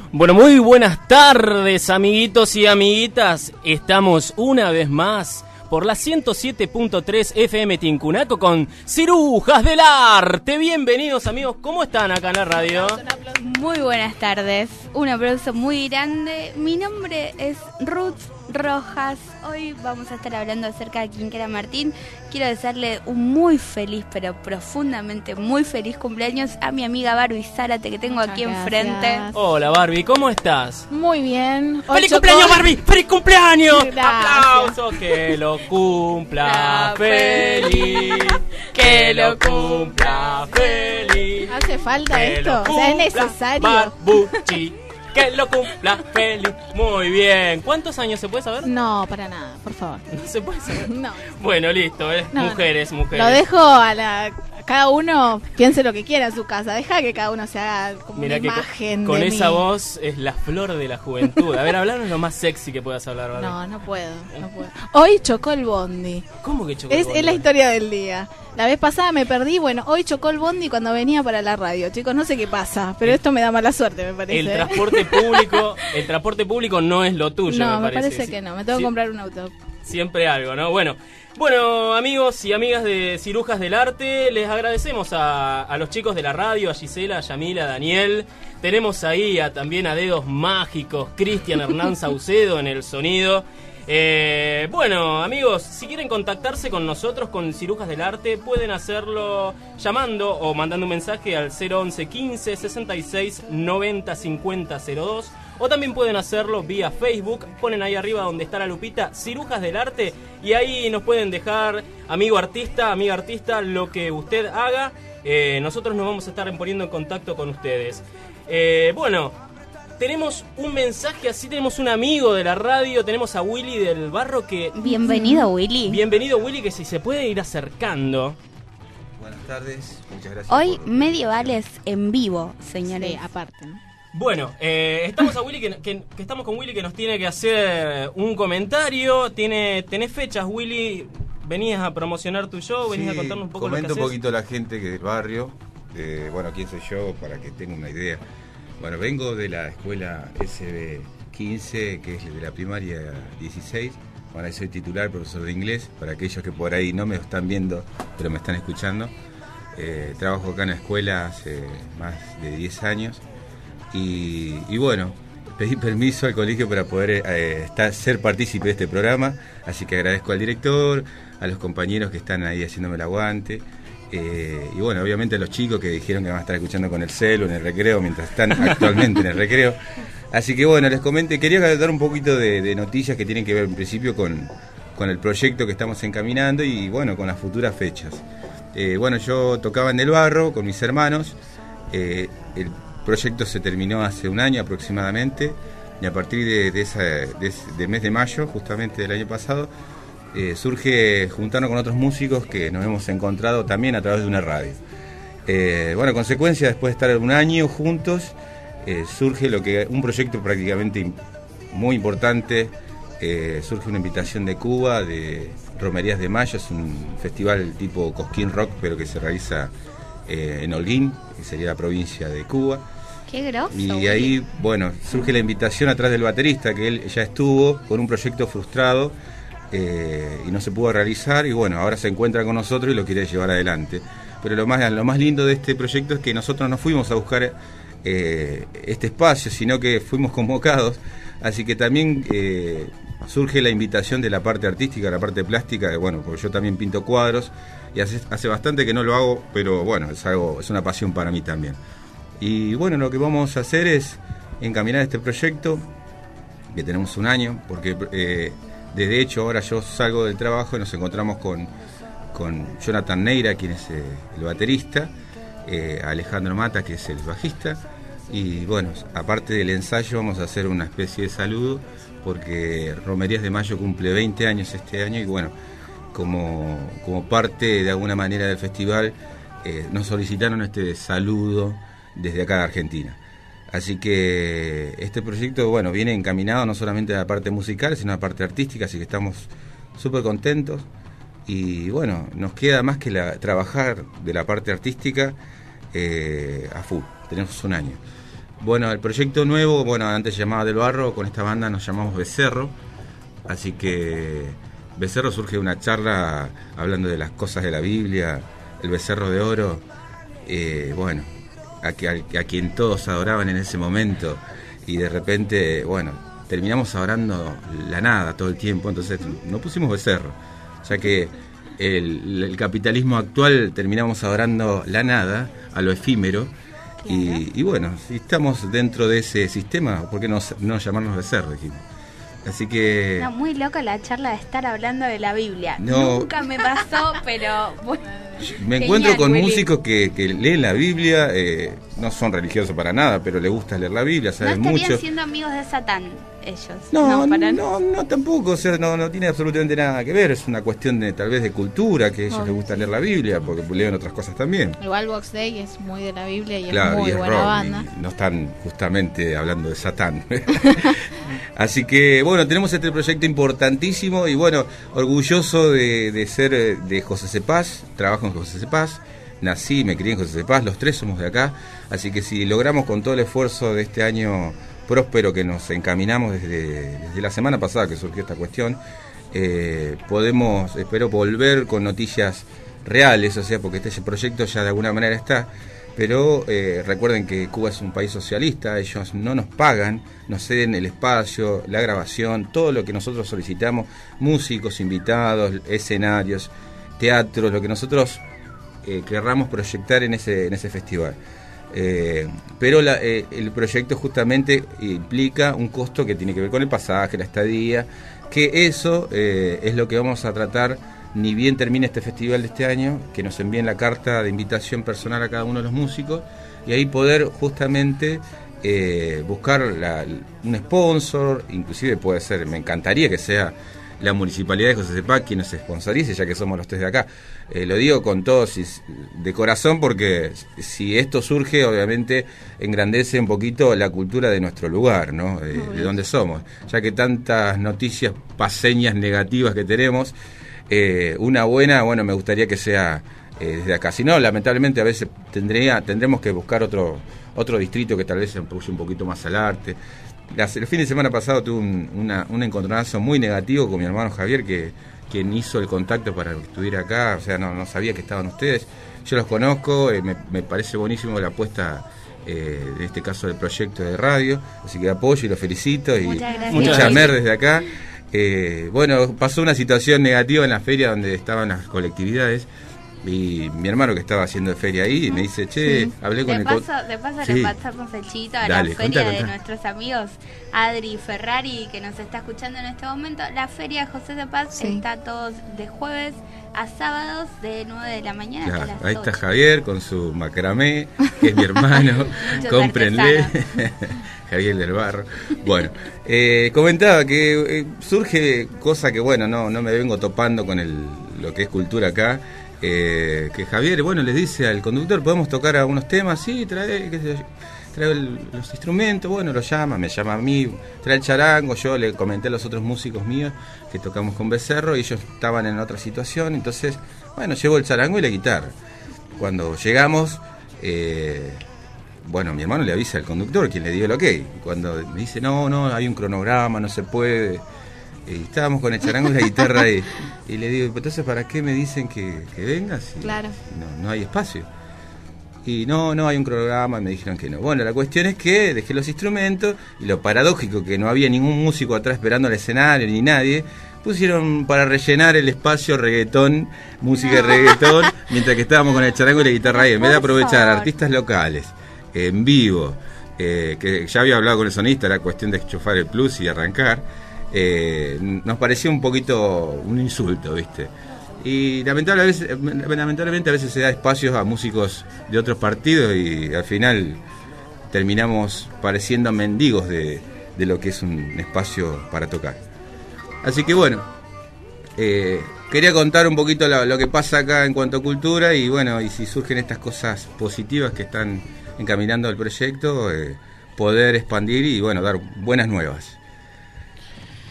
Bueno, muy buenas tardes, amiguitos y amiguitas. Estamos una vez más por la 107.3 FM Tincunaco con Cirujas del Arte. Bienvenidos, amigos. ¿Cómo están acá en la radio? Muy buenas tardes. Un aplauso muy grande. Mi nombre es Ruth Rojas. Hoy vamos a estar hablando acerca de Quinquera Martín. Quiero desearle un muy feliz, pero profundamente muy feliz cumpleaños a mi amiga Barbie Zárate, que tengo aquí enfrente. Hola, Barbie, ¿cómo estás? Muy bien. ¡Feliz cumpleaños, Barbie! ¡Feliz cumpleaños! Gracias. ¡Aplausos! ¡Que lo cumpla feliz! ¡Que lo cumpla feliz! ¿Hace falta Que esto? lo O sea, es cumpla necesario. Barbucci, que lo cumpla feliz. Muy bien. ¿Cuántos años se puede saber? No, para nada, por favor. No se puede saber. No. Bueno, listo, No, mujeres. Lo dejo a cada uno piense lo que quiera en su casa. Deja que cada uno se haga como Mira una que imagen con de esa mí. voz es la flor de la juventud. A ver, hablanos lo más sexy que puedas hablar, Barbie. No puedo. Hoy chocó el bondi. ¿Cómo que chocó? Es la historia del día. La vez pasada me perdí, bueno, hoy chocó el bondi cuando venía para la radio. Chicos, no sé qué pasa, pero esto me da mala suerte, me parece. El transporte público no es lo tuyo, No, me parece. que no, me tengo que comprar un auto. Siempre algo, ¿no? Bueno, amigos y amigas de Cirujas del Arte, les agradecemos a los chicos de la radio, a Gisela, a Yamila, a Daniel. Tenemos ahí también a Dedos Mágicos, Cristian Hernán Saucedo en el sonido. Amigos, si quieren contactarse con nosotros, con Cirujas del Arte, pueden hacerlo llamando o mandando un mensaje al 011 15 66 90 50 02. O también pueden hacerlo vía Facebook. Ponen ahí arriba donde está la lupita Cirujas del Arte y ahí nos pueden dejar, amiga artista, lo que usted haga. Nosotros nos vamos a estar poniendo en contacto con ustedes. Tenemos un mensaje, así tenemos un amigo de la radio, tenemos a Willy del Barro que... Bienvenido, Willy. Bienvenido, Willy, que si se puede ir acercando. Buenas tardes, muchas gracias. Hoy medievales en vivo, señores. Sí, aparte, ¿no? Bueno, estamos a Willy que estamos con Willy que nos tiene que hacer un comentario. ¿Tenés fechas, Willy? ¿Venías a promocionar tu show? ¿Venías a contarnos un poco lo que comento haces? un poquito a la gente que del barrio, quién soy yo, para que tenga una idea. Bueno, vengo de la escuela SB15, que es de la primaria 16. Bueno, soy titular, profesor de inglés, para aquellos que por ahí no me están viendo, pero me están escuchando. Trabajo acá en la escuela hace más de 10 años. Y bueno, pedí permiso al colegio para poder ser partícipe de este programa, así que agradezco al director, a los compañeros que están ahí haciéndome el aguante, y bueno, obviamente a los chicos que dijeron que van a estar escuchando con el celu en el recreo, mientras están actualmente en el recreo. Así que bueno, les comenté, quería dar un poquito de noticias que tienen que ver en principio con el proyecto que estamos encaminando y bueno, con las futuras fechas. Yo tocaba en el Barro con mis hermanos, el proyecto se terminó hace un año aproximadamente y a partir de mes de mayo, justamente del año pasado, surge juntarnos con otros músicos que nos hemos encontrado también a través de una radio. Consecuencia, después de estar un año juntos, surge un proyecto prácticamente muy importante. Surge una invitación de Cuba, de Romerías de Mayo, es un festival tipo Cosquín Rock, pero que se realiza en Holguín, que sería la provincia de Cuba. Qué grosso. Y ahí, surge la invitación atrás del baterista, que él ya estuvo con un proyecto frustrado y no se pudo realizar, y ahora se encuentra con nosotros y lo quiere llevar adelante. Pero lo más lindo de este proyecto es que nosotros no fuimos a buscar este espacio, sino que fuimos convocados, así que también surge la invitación de la parte artística, la parte plástica, porque yo también pinto cuadros, y hace bastante que no lo hago, pero es una pasión para mí también. Y lo que vamos a hacer es encaminar este proyecto, que tenemos un año, porque desde hecho ahora yo salgo del trabajo y nos encontramos con Jonathan Neira, quien es el baterista, Alejandro Mata, que es el bajista, y aparte del ensayo vamos a hacer una especie de saludo, porque Romerías de Mayo cumple 20 años este año, y como parte de alguna manera del festival, nos solicitaron este saludo desde acá de Argentina. Así que este proyecto viene encaminado no solamente a la parte musical, sino a la parte artística, así que estamos súper contentos y nos queda más que trabajar de la parte artística a full. Tenemos un año. Bueno, el proyecto nuevo, bueno, antes se llamaba Del Barro, con esta banda nos llamamos Becerro, así que Becerro surge de una charla hablando de las cosas de la Biblia, el becerro de oro, bueno, a quien todos adoraban en ese momento, y de repente, bueno, terminamos adorando la nada todo el tiempo, entonces nos pusimos Becerro, ya que el capitalismo actual terminamos adorando la nada, a lo efímero. Y bueno, si estamos dentro de ese sistema, ¿por qué no llamarnos Becerro? Dijimos. Así que... No, muy loca la charla de estar hablando de la Biblia. No, nunca me pasó, pero... Bueno, me encuentro con músicos que leen la Biblia, no son religiosos para nada, pero les gusta leer la Biblia, saben no mucho. estarían siendo amigos de Satán, ellos. No, tampoco, o sea, no tiene absolutamente nada que ver, es una cuestión de tal vez de cultura, que a ellos les gusta leer la Biblia, porque leen otras cosas también. Igual Box Day es muy de la Biblia y claro, es muy y es buena rock, banda. Y no están justamente hablando de Satán. Así que, bueno, tenemos este proyecto importantísimo y, bueno, orgulloso de ser de José Cepaz, trabajo en José Cepaz, nací, me crié en José Cepaz, los tres somos de acá, así que si logramos con todo el esfuerzo de este año próspero que nos encaminamos desde la semana pasada que surgió esta cuestión, podemos, espero, volver con noticias reales, o sea, porque este proyecto ya de alguna manera está, pero recuerden que Cuba es un país socialista, ellos no nos pagan, nos ceden el espacio, la grabación, todo lo que nosotros solicitamos, músicos, invitados, escenarios, teatro, lo que nosotros querramos proyectar en ese festival. Pero el proyecto justamente implica un costo que tiene que ver con el pasaje, la estadía, que eso es lo que vamos a tratar ni bien termine este festival de este año, que nos envíen la carta de invitación personal a cada uno de los músicos y ahí poder justamente buscar un sponsor, inclusive puede ser, me encantaría que sea la Municipalidad de José Cepaz quien nos sponsorice, ya que somos los tres de acá. Lo digo con todo de corazón porque si esto surge, obviamente engrandece un poquito la cultura de nuestro lugar, ¿no? De donde somos, ya que tantas noticias paseñas negativas que tenemos, una buena, bueno, me gustaría que sea desde acá. Si no, lamentablemente a veces tendremos que buscar otro distrito que tal vez se apoye un poquito más al arte. El fin de semana pasado tuve un encontronazo muy negativo con mi hermano Javier, quien hizo el contacto para que estuviera acá, o sea, no sabía que estaban ustedes. Yo los conozco, me parece buenísimo la apuesta, en este caso del proyecto de radio, así que apoyo y los felicito y mucha mer desde acá. Bueno, pasó una situación negativa en la feria donde estaban las colectividades y mi hermano que estaba haciendo feria ahí me dice, che, hablé con de paso le pasamos el chito a la feria de nuestros amigos Adri Ferrari, que nos está escuchando en este momento. La feria José Cepaz está todos de jueves a sábados de 9 de la mañana hasta las 8. Ahí está Javier con su macramé, que es mi hermano, cómprenle. Javier del Barro. Bueno, comentaba que surge cosa que, bueno, no me vengo topando con lo que es cultura acá. Que Javier, bueno, les dice al conductor, ¿podemos tocar algunos temas? Sí, trae los instrumentos, bueno, me llama a mí, trae el charango. Yo le comenté a los otros músicos míos que tocamos con Becerro y ellos estaban en otra situación, entonces, bueno, llevo el charango y la guitarra. Cuando llegamos, bueno, mi hermano le avisa al conductor, quien le dio el ok, y cuando me dice, no, hay un cronograma, no se puede. Y estábamos con el charango y la guitarra y le digo, entonces ¿para qué me dicen que vengas? Claro. No hay espacio. Y no hay un cronograma, y me dijeron que no. Bueno, la cuestión es que dejé los instrumentos y lo paradójico que no había ningún músico atrás esperando el escenario ni nadie, pusieron para rellenar el espacio reggaetón, música de reggaetón, mientras que estábamos con el charango y la guitarra ahí, en vez de aprovechar artistas locales, en vivo, que ya había hablado con el sonista, era cuestión de enchufar el plus y arrancar. Nos pareció un poquito un insulto, ¿viste? Y lamentablemente a veces se da espacios a músicos de otros partidos y al final terminamos pareciendo mendigos de lo que es un espacio para tocar. Así que bueno, quería contar un poquito lo que pasa acá en cuanto a cultura y bueno, y si surgen estas cosas positivas que están encaminando el proyecto, poder expandir y bueno, dar buenas nuevas.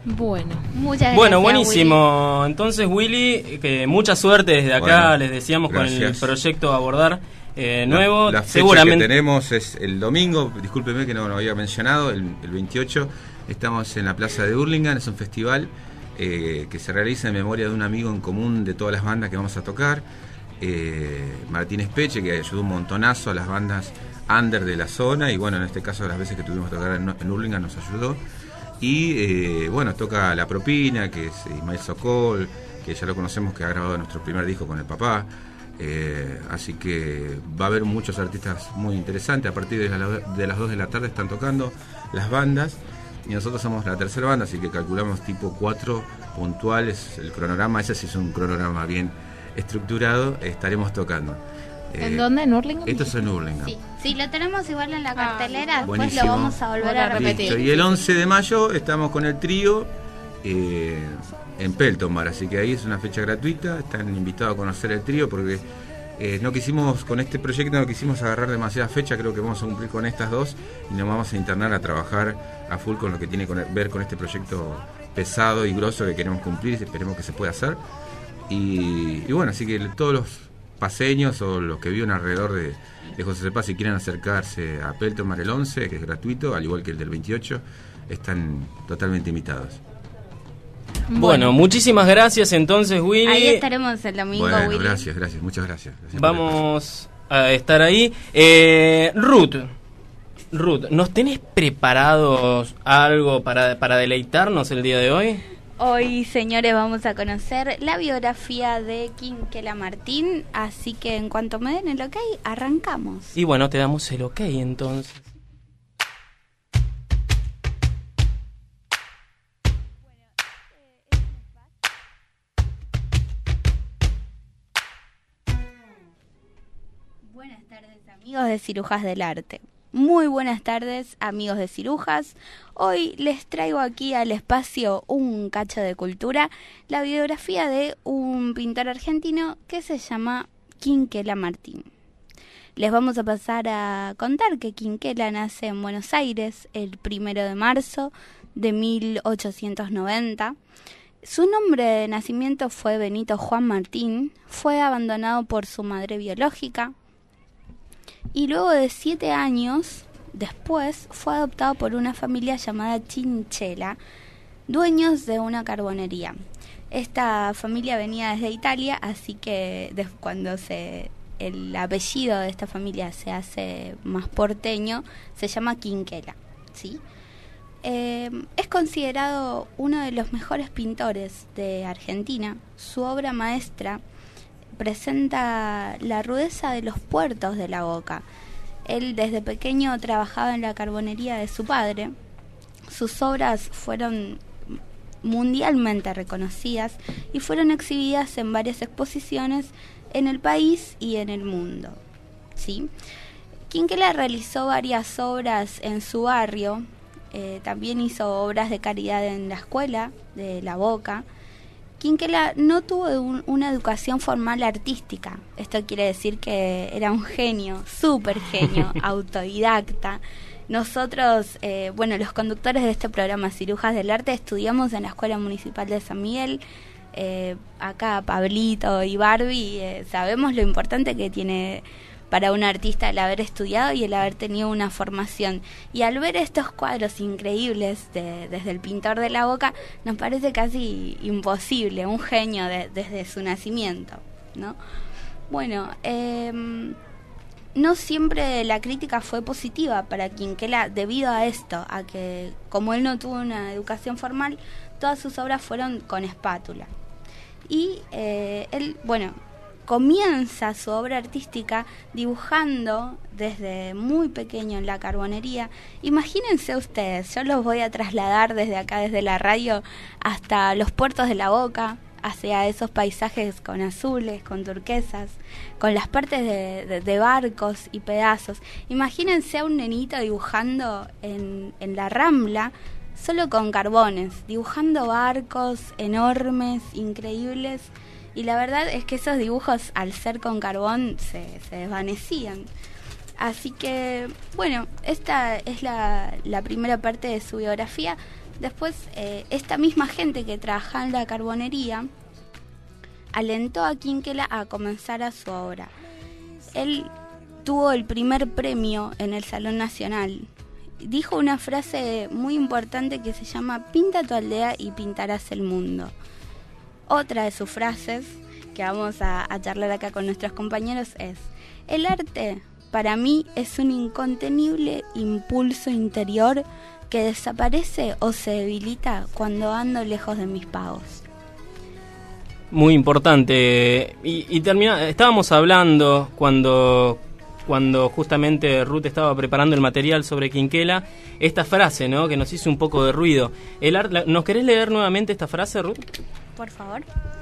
Bueno. Muchas gracias. Bueno, buenísimo. Entonces, Willy, que mucha suerte desde acá, Bueno, les decíamos gracias. con el proyecto a abordar nuevo. La fecha Seguramente que tenemos es el domingo, discúlpeme que no lo había mencionado, el 28, estamos en la Plaza de Hurlingham, es un festival que se realiza en memoria de un amigo en común de todas las bandas que vamos a tocar, Martín Espeche, que ayudó un montonazo a las bandas under de la zona, y bueno, en este caso las veces que tuvimos que tocar en Hurlingham nos ayudó. Y bueno, toca La Propina, que es Ismael Sokol, que ya lo conocemos, que ha grabado nuestro primer disco con el papá. Así que va a haber muchos artistas muy interesantes. A partir de las 2 de la tarde están tocando las bandas, y nosotros somos la tercera banda, así que calculamos tipo 4 puntuales. El cronograma, ese sí es un cronograma bien estructurado, estaremos tocando. ¿En dónde? ¿En Hurlingham? Esto es en Hurlingham. Sí, lo tenemos igual en la cartelera, después buenísimo. lo vamos a volver a repetir. Listo. Y el 11 de mayo estamos con el trío en Pelton Bar, así que ahí es una fecha gratuita, están invitados a conocer el trío, porque no quisimos, con este proyecto no quisimos agarrar demasiadas fechas, creo que vamos a cumplir con estas 2 y nos vamos a internar a trabajar a full con lo que tiene que ver con este proyecto pesado y grosso que queremos cumplir, y esperemos que se pueda hacer. Y bueno, así que todos los paseños o los que viven alrededor de José Cepaz, si quieren acercarse a Pelton Bar el 11, que es gratuito, al igual que el del 28, están totalmente invitados. Bueno, muchísimas gracias entonces, Willy. Ahí estaremos el domingo, Bueno, Willy. gracias, muchas gracias. Vamos a estar ahí. Ruth, ¿nos tenés preparados algo para deleitarnos el día de hoy? Hoy, señores, vamos a conocer la biografía de Quinquela Martín, así que en cuanto me den el ok, arrancamos. Y bueno, te damos el ok entonces. Buenas tardes, amigos de Cirujas del Arte. Muy buenas tardes, amigos de Cirujas. Hoy les traigo aquí al espacio Un Cacho de Cultura, la biografía de un pintor argentino que se llama Quinquela Martín. Les vamos a pasar a contar que Quinquela nace en Buenos Aires el 1 de marzo de 1890. Su nombre de nacimiento fue Benito Juan Martín. Fue abandonado por su madre biológica y luego de 7 años después fue adoptado por una familia llamada Chinchela, dueños de una carbonería. Esta familia venía desde Italia, así que cuando el apellido de esta familia se hace más porteño, se llama Quinquela, ¿sí? Es considerado uno de los mejores pintores de Argentina. Su obra maestra presenta la rudeza de los puertos de la Boca. Él desde pequeño trabajaba en la carbonería de su padre. Sus obras fueron mundialmente reconocidas y fueron exhibidas en varias exposiciones en el país y en el mundo, ¿sí? Quinquela realizó varias obras en su barrio, también hizo obras de caridad en la escuela de La Boca. Quinquela no tuvo una educación formal artística. Esto quiere decir que era un genio, súper genio, autodidacta. Nosotros, los conductores de este programa Cirujas del Arte, estudiamos en la Escuela Municipal de San Miguel. Acá Pablito y Barbie, sabemos lo importante que tiene para un artista el haber estudiado y el haber tenido una formación. Y al ver estos cuadros increíbles desde el pintor de La Boca, nos parece casi imposible, un genio desde su nacimiento, ¿no? Bueno, no siempre la crítica fue positiva para Quinquela debido a esto, a que como él no tuvo una educación formal, todas sus obras fueron con espátula. Y él, comienza su obra artística dibujando desde muy pequeño en la carbonería. Imagínense ustedes, yo los voy a trasladar desde acá, desde la radio, hasta los puertos de La Boca, hacia esos paisajes con azules, con turquesas, con las partes de barcos y pedazos. Imagínense a un nenito dibujando en la Rambla, solo con carbones, dibujando barcos enormes, increíbles. Y la verdad es que esos dibujos, al ser con carbón, se desvanecían. Así que, esta es la primera parte de su biografía. Después, esta misma gente que trabajaba en la carbonería alentó a Quinquela a comenzar a su obra. Él tuvo el primer premio en el Salón Nacional. Dijo una frase muy importante que se llama: pinta tu aldea y pintarás el mundo. Otra de sus frases que vamos a charlar acá con nuestros compañeros es: el arte para mí es un incontenible impulso interior que desaparece o se debilita cuando ando lejos de mis pagos. Muy importante. Y estábamos hablando cuando justamente Ruth estaba preparando el material sobre Quinquela, esta frase, ¿no?, que nos hizo un poco de ruido. ¿Nos querés leer nuevamente esta frase, Ruth? Por favor.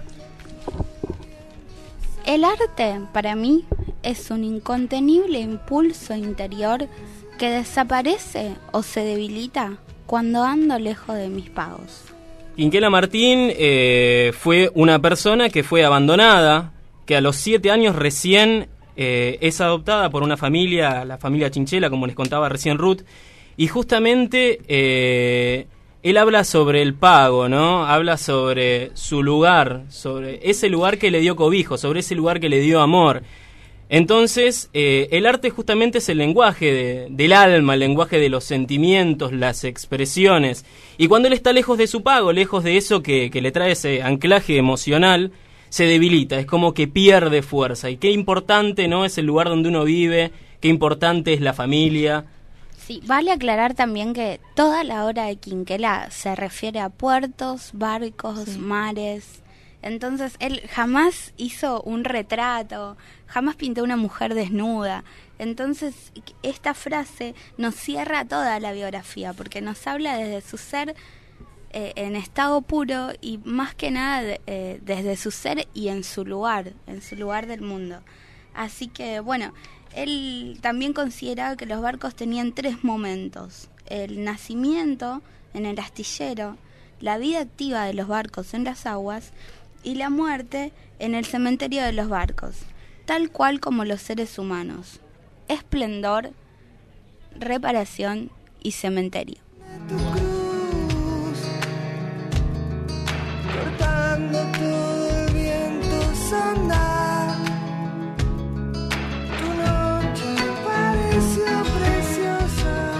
El arte, para mí, es un incontenible impulso interior que desaparece o se debilita cuando ando lejos de mis pagos. Quinquela Martín fue una persona que fue abandonada, que a los 7 años recién es adoptada por una familia, la familia Chinchela, como les contaba recién Ruth, y justamente él habla sobre el pago, ¿no? Habla sobre su lugar, sobre ese lugar que le dio cobijo, sobre ese lugar que le dio amor. Entonces, el arte justamente es el lenguaje del alma, el lenguaje de los sentimientos, las expresiones. Y cuando él está lejos de su pago, lejos de eso que le trae ese anclaje emocional, se debilita, es como que pierde fuerza. Y qué importante, ¿no?, es el lugar donde uno vive, qué importante es la familia. Sí, vale aclarar también que toda la obra de Quinquela se refiere a puertos, barcos, mares. Entonces él jamás hizo un retrato, jamás pintó una mujer desnuda. Entonces esta frase nos cierra toda la biografía, porque nos habla desde su ser en estado puro y más que nada desde su ser y en su lugar del mundo. Así que bueno, él también consideraba que los barcos tenían 3 momentos: el nacimiento en el astillero, la vida activa de los barcos en las aguas y la muerte en el cementerio de los barcos, tal cual como los seres humanos: esplendor, reparación y cementerio. Tu cruz, cortando todo el viento sonda, tu noche pareció preciosa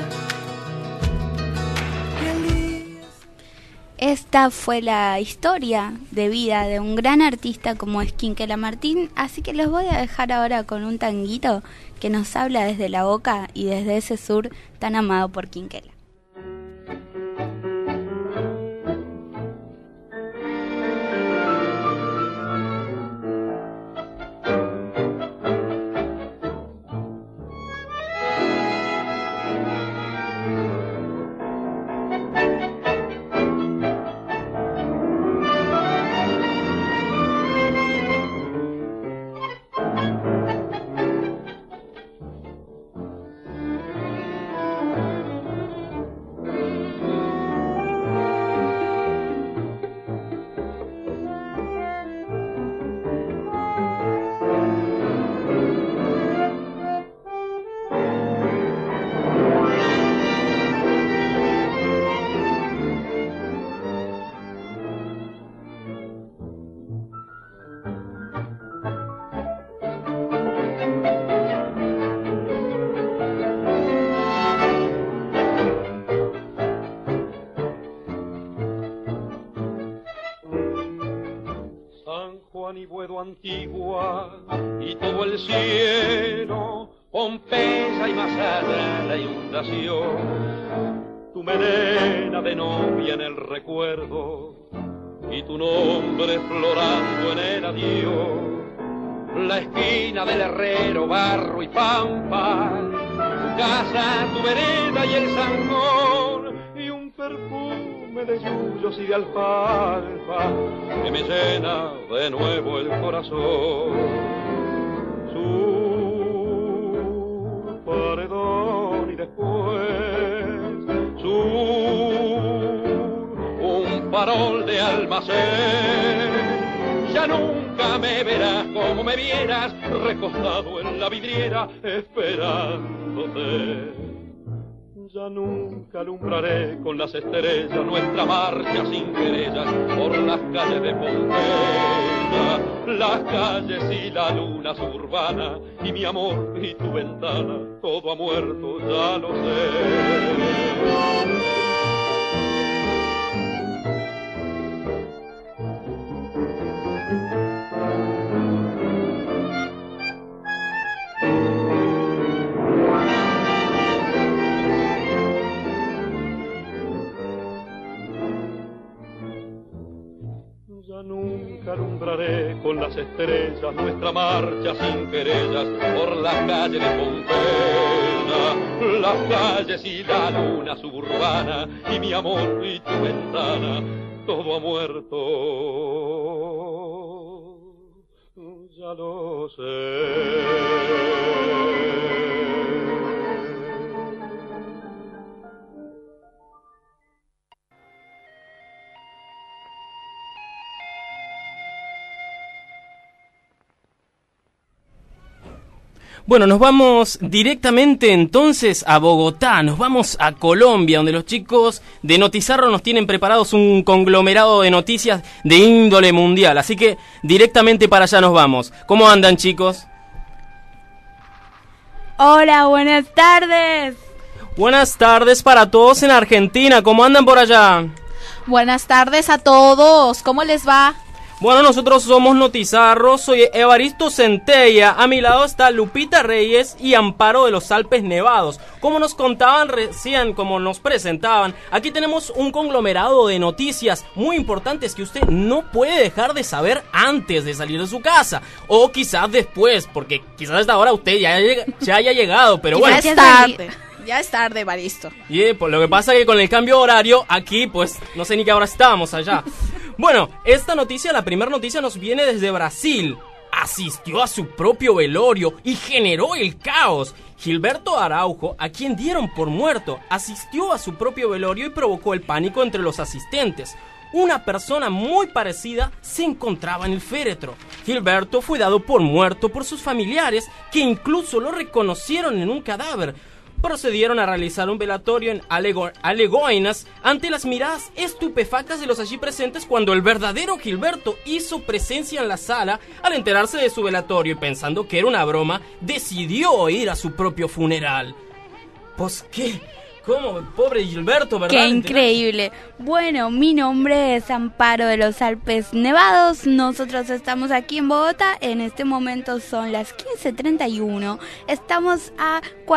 y el día... Esta fue la historia de vida de un gran artista como es Quinquela Martín, así que los voy a dejar ahora con un tanguito que nos habla desde la boca y desde ese sur tan amado por Quinquela. Y Buedo Antigua y todo el cielo, Pompeya y más allá la inundación, tu melena de novia en el recuerdo y tu nombre florando en el adiós, la esquina del herrero, barro y pampa, tu casa, tu vereda y el zanjón y un perfume de yuyos y de alfalfa que me llena de nuevo el corazón. Su paredón y después un farol de almacén. Ya nunca me verás como me vieras, recostado en la vidriera esperándote. Ya nunca alumbraré con las estrellas nuestra marcha sin querellas por las calles de Pompeya, las calles y la luna suburbana, y mi amor y tu ventana, todo ha muerto, ya lo sé. Nunca alumbraré con las estrellas nuestra marcha sin querellas por las calles de Pompeya, las calles y la luna suburbana, y mi amor y tu ventana, todo ha muerto, ya lo sé. Bueno, nos vamos directamente entonces a Bogotá, nos vamos a Colombia, donde los chicos de Notizarro nos tienen preparados un conglomerado de noticias de índole mundial, así que directamente para allá nos vamos. ¿Cómo andan, chicos? Hola, buenas tardes. Buenas tardes para todos en Argentina, ¿cómo andan por allá? Buenas tardes a todos, ¿cómo les va? Bueno, nosotros somos Notizarro, soy Evaristo Centella, a mi lado está Lupita Reyes y Amparo de los Alpes Nevados. Como nos contaban recién, como nos presentaban, aquí tenemos un conglomerado de noticias muy importantes que usted no puede dejar de saber antes de salir de su casa, o quizás después, porque quizás a esta hora usted ya haya llegado, pero bueno. Ya es tarde, Evaristo. Y pues lo que pasa es que con el cambio horario, aquí pues no sé ni qué hora estábamos allá. Bueno, esta noticia, la primera noticia nos viene desde Brasil. Asistió a su propio velorio y generó el caos. Gilberto Araujo, a quien dieron por muerto, asistió a su propio velorio y provocó el pánico entre los asistentes. Una persona muy parecida se encontraba en el féretro. Gilberto fue dado por muerto por sus familiares, que incluso lo reconocieron en un cadáver. Procedieron a realizar un velatorio en Alegoinas ante las miradas estupefactas de los allí presentes cuando el verdadero Gilberto hizo presencia en la sala. Al enterarse de su velatorio y pensando que era una broma, decidió ir a su propio funeral. Pues qué, cómo, pobre Gilberto, ¿verdad? Qué increíble. Bueno, mi nombre es Amparo de los Alpes Nevados. Nosotros estamos aquí en Bogotá. En este momento son las 15:31. Estamos a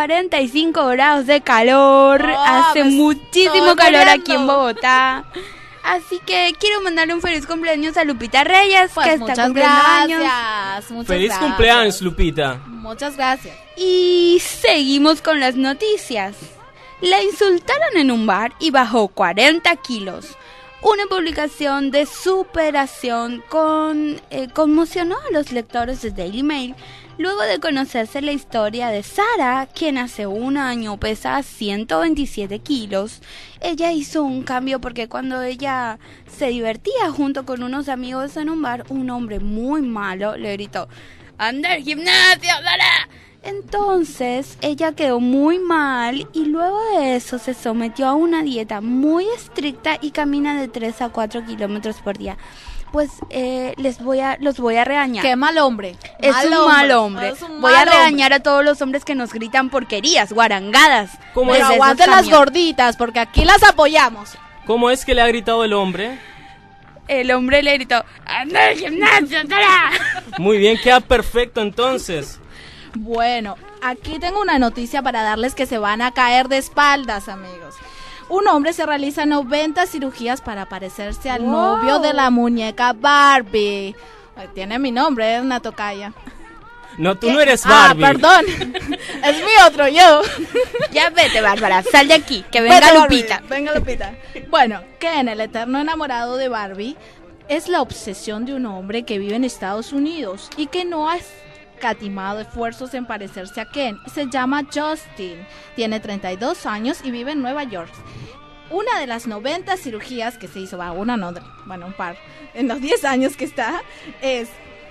45 grados de calor. Hace muchísimo calor aquí en Bogotá. Así que quiero mandarle un feliz cumpleaños a Lupita Reyes, pues que está cumpliendo años. Feliz cumpleaños, Lupita. Muchas gracias. Y seguimos con las noticias. La insultaron en un bar y bajó 40 kilos. Una publicación de superación conmocionó a los lectores de Daily Mail luego de conocerse la historia de Sara, quien hace un año pesaba 127 kilos. Ella hizo un cambio porque cuando ella se divertía junto con unos amigos en un bar, un hombre muy malo le gritó: ¡Anda al gimnasio, Sara! Entonces ella quedó muy mal y luego de eso se sometió a una dieta muy estricta y camina de 3 a 4 kilómetros por día. Pues los voy a regañar. ¡Qué mal hombre! Es un mal hombre. Voy a regañar a todos los hombres que nos gritan porquerías, guarangadas. Pero aguante las gorditas, porque aquí las apoyamos. ¿Cómo es que le ha gritado el hombre? El hombre le gritó: ¡anda al gimnasio, Sara! Muy bien, queda perfecto entonces. Bueno, aquí tengo una noticia para darles que se van a caer de espaldas, amigos. Un hombre se realiza 90 cirugías para parecerse al novio de la muñeca Barbie. Tiene mi nombre, es una tocaya. No, tú no eres Barbie. Perdón. Es mi otro yo. Ya vete, Bárbara, sal de aquí, que venga Lupita. Venga, Lupita. Bueno, Ken, el eterno enamorado de Barbie, es la obsesión de un hombre que vive en Estados Unidos y que no ha escatimado esfuerzos en parecerse a Ken. Se llama Justin, tiene 32 años y vive en Nueva York. Una de las 90 cirugías que se hizo, un par, en los 10 años que está, es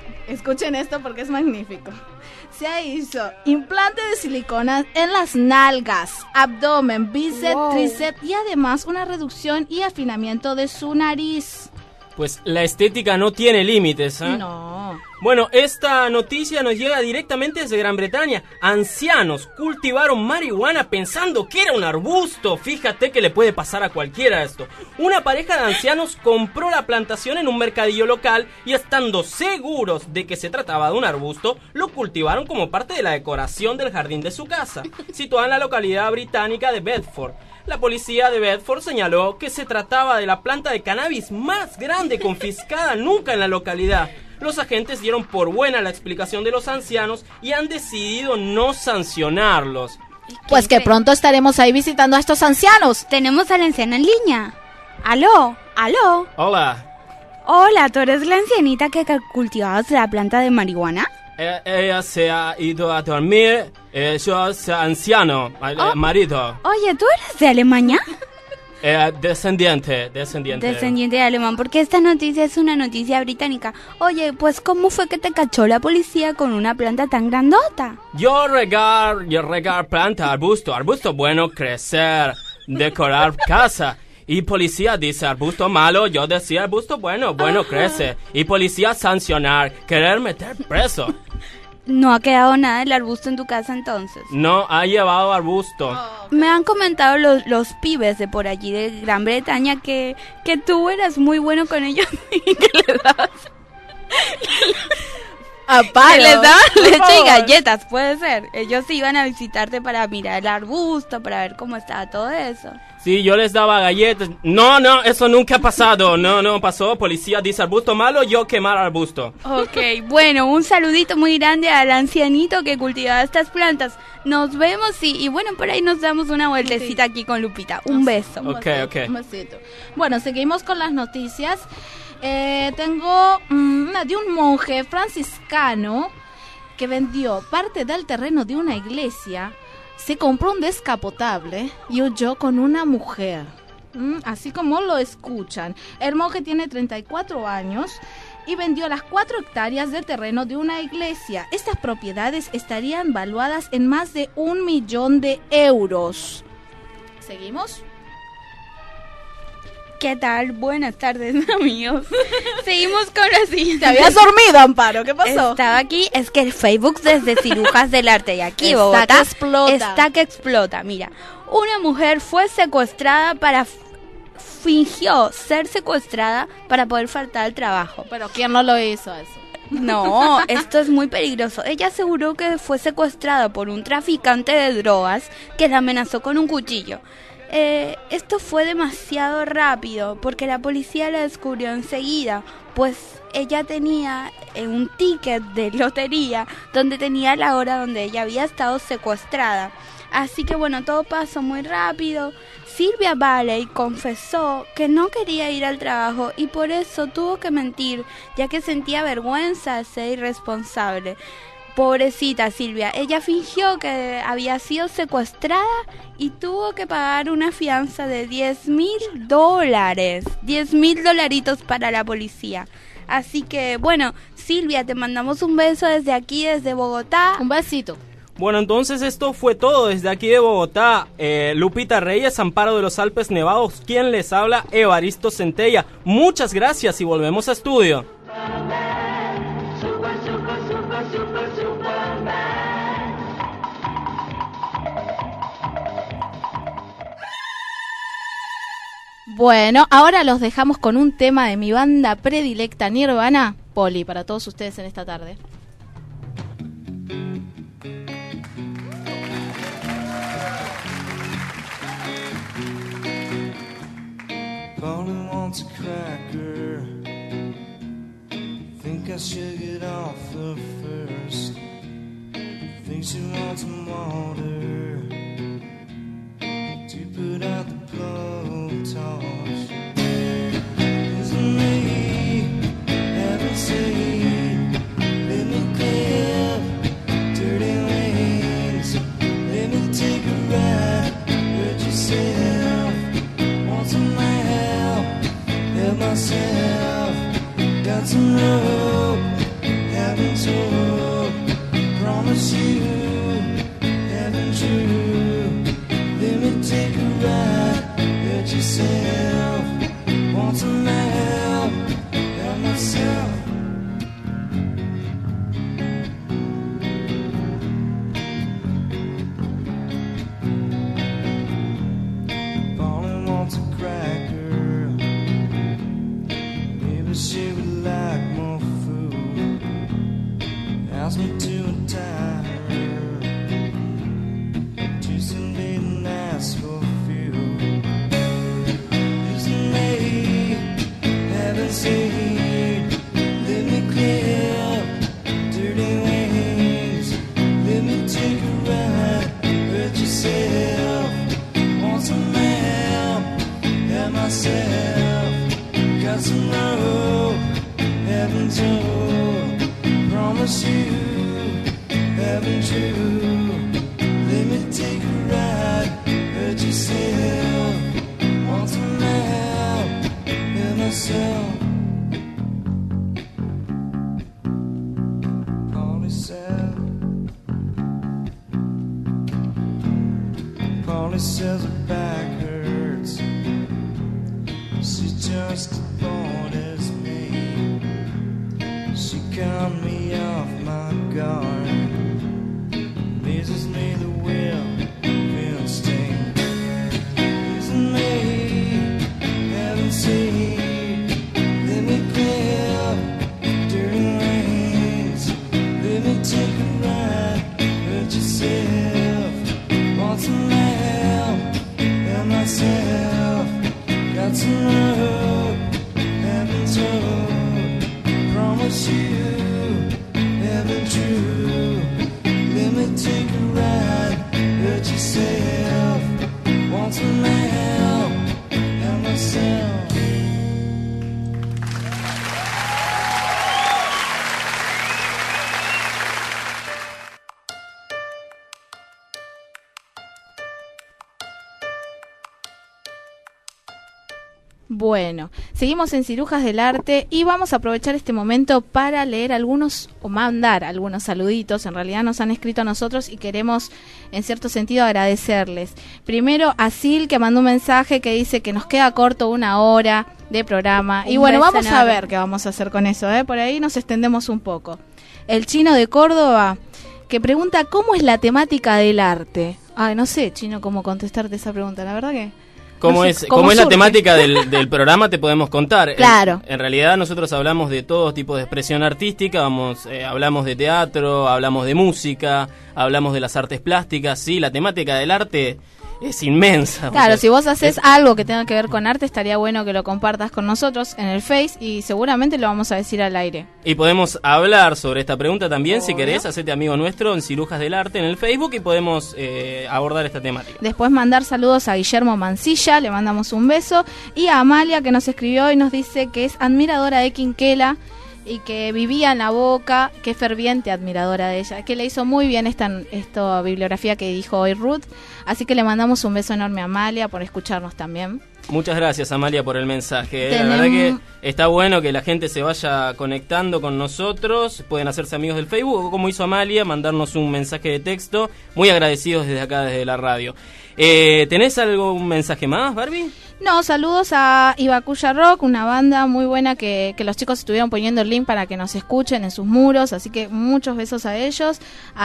Escuchen esto porque es magnífico. Se hizo implante de silicona en las nalgas, abdomen, bíceps, tríceps y además una reducción y afinamiento de su nariz. Pues la estética no tiene límites, ¿eh? No. Bueno, esta noticia nos llega directamente desde Gran Bretaña. Ancianos cultivaron marihuana pensando que era un arbusto. Fíjate que le puede pasar a cualquiera esto. Una pareja de ancianos compró la plantación en un mercadillo local y estando seguros de que se trataba de un arbusto, lo cultivaron como parte de la decoración del jardín de su casa, situada en la localidad británica de Bedford. La policía de Bedford señaló que se trataba de la planta de cannabis más grande confiscada nunca en la localidad. Los agentes dieron por buena la explicación de los ancianos y han decidido no sancionarlos. Pues que pronto estaremos ahí visitando a estos ancianos. Tenemos a la anciana en línea. ¿Aló? Hola. Hola, ¿tú eres la ancianita que cultivabas la planta de marihuana? Ella se ha ido a dormir. Yo soy anciano, marido. Oye, ¿tú eres de Alemania? Descendiente. Descendiente de alemán, porque esta noticia es una noticia británica. Oye, pues ¿cómo fue que te cachó la policía con una planta tan grandota? Yo regar planta, arbusto bueno, crecer, decorar casa. Y policía dice arbusto malo, yo decía arbusto bueno, crece. Y policía sancionar, querer meter preso. ¿No ha quedado nada del arbusto en tu casa entonces? No ha llevado arbusto. Me han comentado los pibes de por allí de Gran Bretaña que tú eras muy bueno con ellos y que les dabas... Que les daban leche y galletas, puede ser. Ellos iban a visitarte para mirar el arbusto, para ver cómo estaba todo eso. Sí, yo les daba galletas. No, eso nunca ha pasado. No pasó. Policía dice arbusto malo, yo quemar arbusto. Ok, bueno, un saludito muy grande al ancianito que cultivaba estas plantas. Nos vemos y bueno, por ahí nos damos una vueltecita aquí con Lupita. Un beso. Ok. Un besito. Bueno, seguimos con las noticias. Tengo una de un monje franciscano que vendió parte del terreno de una iglesia, se compró un descapotable y huyó con una mujer. Así como lo escuchan. El monje tiene 34 años y vendió las 4 hectáreas de terreno de una iglesia. Estas propiedades estarían valuadas en más de 1 millón de euros. ¿Seguimos? ¿Qué tal? Buenas tardes, amigos. Seguimos con la siguiente. ¿Te habías dormido, Amparo? ¿Qué pasó? Estaba aquí, es que el Facebook desde Cirujas del Arte y aquí Está Bogotá que explota. está que explota. Mira, una mujer fue secuestrada fingió ser secuestrada para poder faltar al trabajo. Pero ¿quién no lo hizo eso? No, esto es muy peligroso. Ella aseguró que fue secuestrada por un traficante de drogas que la amenazó con un cuchillo. Esto fue demasiado rápido porque la policía la descubrió enseguida, pues ella tenía un ticket de lotería donde tenía la hora donde ella había estado secuestrada. Así que bueno, todo pasó muy rápido. Silvia Bailey confesó que no quería ir al trabajo y por eso tuvo que mentir, ya que sentía vergüenza de ser irresponsable. Pobrecita Silvia, ella fingió que había sido secuestrada y tuvo que pagar una fianza de $10,000. $10,000 para la policía. Así que, bueno, Silvia, te mandamos un beso desde aquí, desde Bogotá. Un besito. Bueno, entonces esto fue todo desde aquí de Bogotá. Lupita Reyes, Amparo de los Alpes Nevados, quien les habla, Evaristo Centella. Muchas gracias y volvemos a estudio. Bueno, ahora los dejamos con un tema de mi banda predilecta Nirvana, Poli, para todos ustedes en esta tarde. Polly wants a cracker. Think I should get off the first. Think she wants some water to put out the blowtorch. Isn't me heaven seen? Let me clear dirty lanes. Let me take a ride. Hurt yourself. Want some help? Help myself. Got some rope. got some rope, haven't you? Promise you, haven't you? Let me take a ride, hurt yourself. Want some help, hurt myself. Polly says her back hurts. She's just as bored as me. She caught me off my guard. Amazes me the will of instinct. Isn't me, haven't seen. Let me clear up during rains. Let me take a ride, hurt yourself. Want some help, help myself. Got some rope, haven't told. Promise you, haven't you? Let me take a ride, hurt yourself. Want some help, help myself. Bueno, seguimos en Cirujas del Arte y vamos a aprovechar este momento para leer algunos o mandar algunos saluditos. En realidad nos han escrito a nosotros y queremos en cierto sentido agradecerles. Primero a Sil, que mandó un mensaje que dice que nos queda corto 1 hora de programa. Y bueno, vamos a ver qué vamos a hacer con eso, ¿eh? Por ahí nos extendemos un poco. El Chino de Córdoba, que pregunta cómo es la temática del arte. Ay, no sé, Chino, cómo contestarte esa pregunta, la verdad que... ¿Cómo es la temática del programa? Te podemos contar. Claro. En realidad nosotros hablamos de todo tipo de expresión artística, hablamos de teatro, hablamos de música, hablamos de las artes plásticas, sí, la temática del arte es inmensa. Claro, o sea, si vos haces algo que tenga que ver con arte, estaría bueno que lo compartas con nosotros en el Face y seguramente lo vamos a decir al aire. Y podemos hablar sobre esta pregunta también, si querés, hacete amigo nuestro en Cirujas del Arte en el Facebook y podemos abordar esta temática. Después mandar saludos a Guillermo Mancilla, le mandamos un beso, y a Amalia, que nos escribió y nos dice que es admiradora de Quinquela y que vivía en La Boca, que ferviente admiradora de ella, que le hizo muy bien esta bibliografía que dijo hoy Ruth, así que le mandamos un beso enorme a Amalia por escucharnos también. Muchas gracias, Amalia, por el mensaje. La verdad que está bueno que la gente se vaya conectando con nosotros. Pueden hacerse amigos del Facebook o, como hizo Amalia, mandarnos un mensaje de texto. Muy agradecidos desde acá, desde la radio. ¿Tenés algún mensaje más, Barbie? No, saludos a Ibacuya Rock, una banda muy buena que los chicos estuvieron poniendo el link para que nos escuchen en sus muros, así que muchos besos a ellos,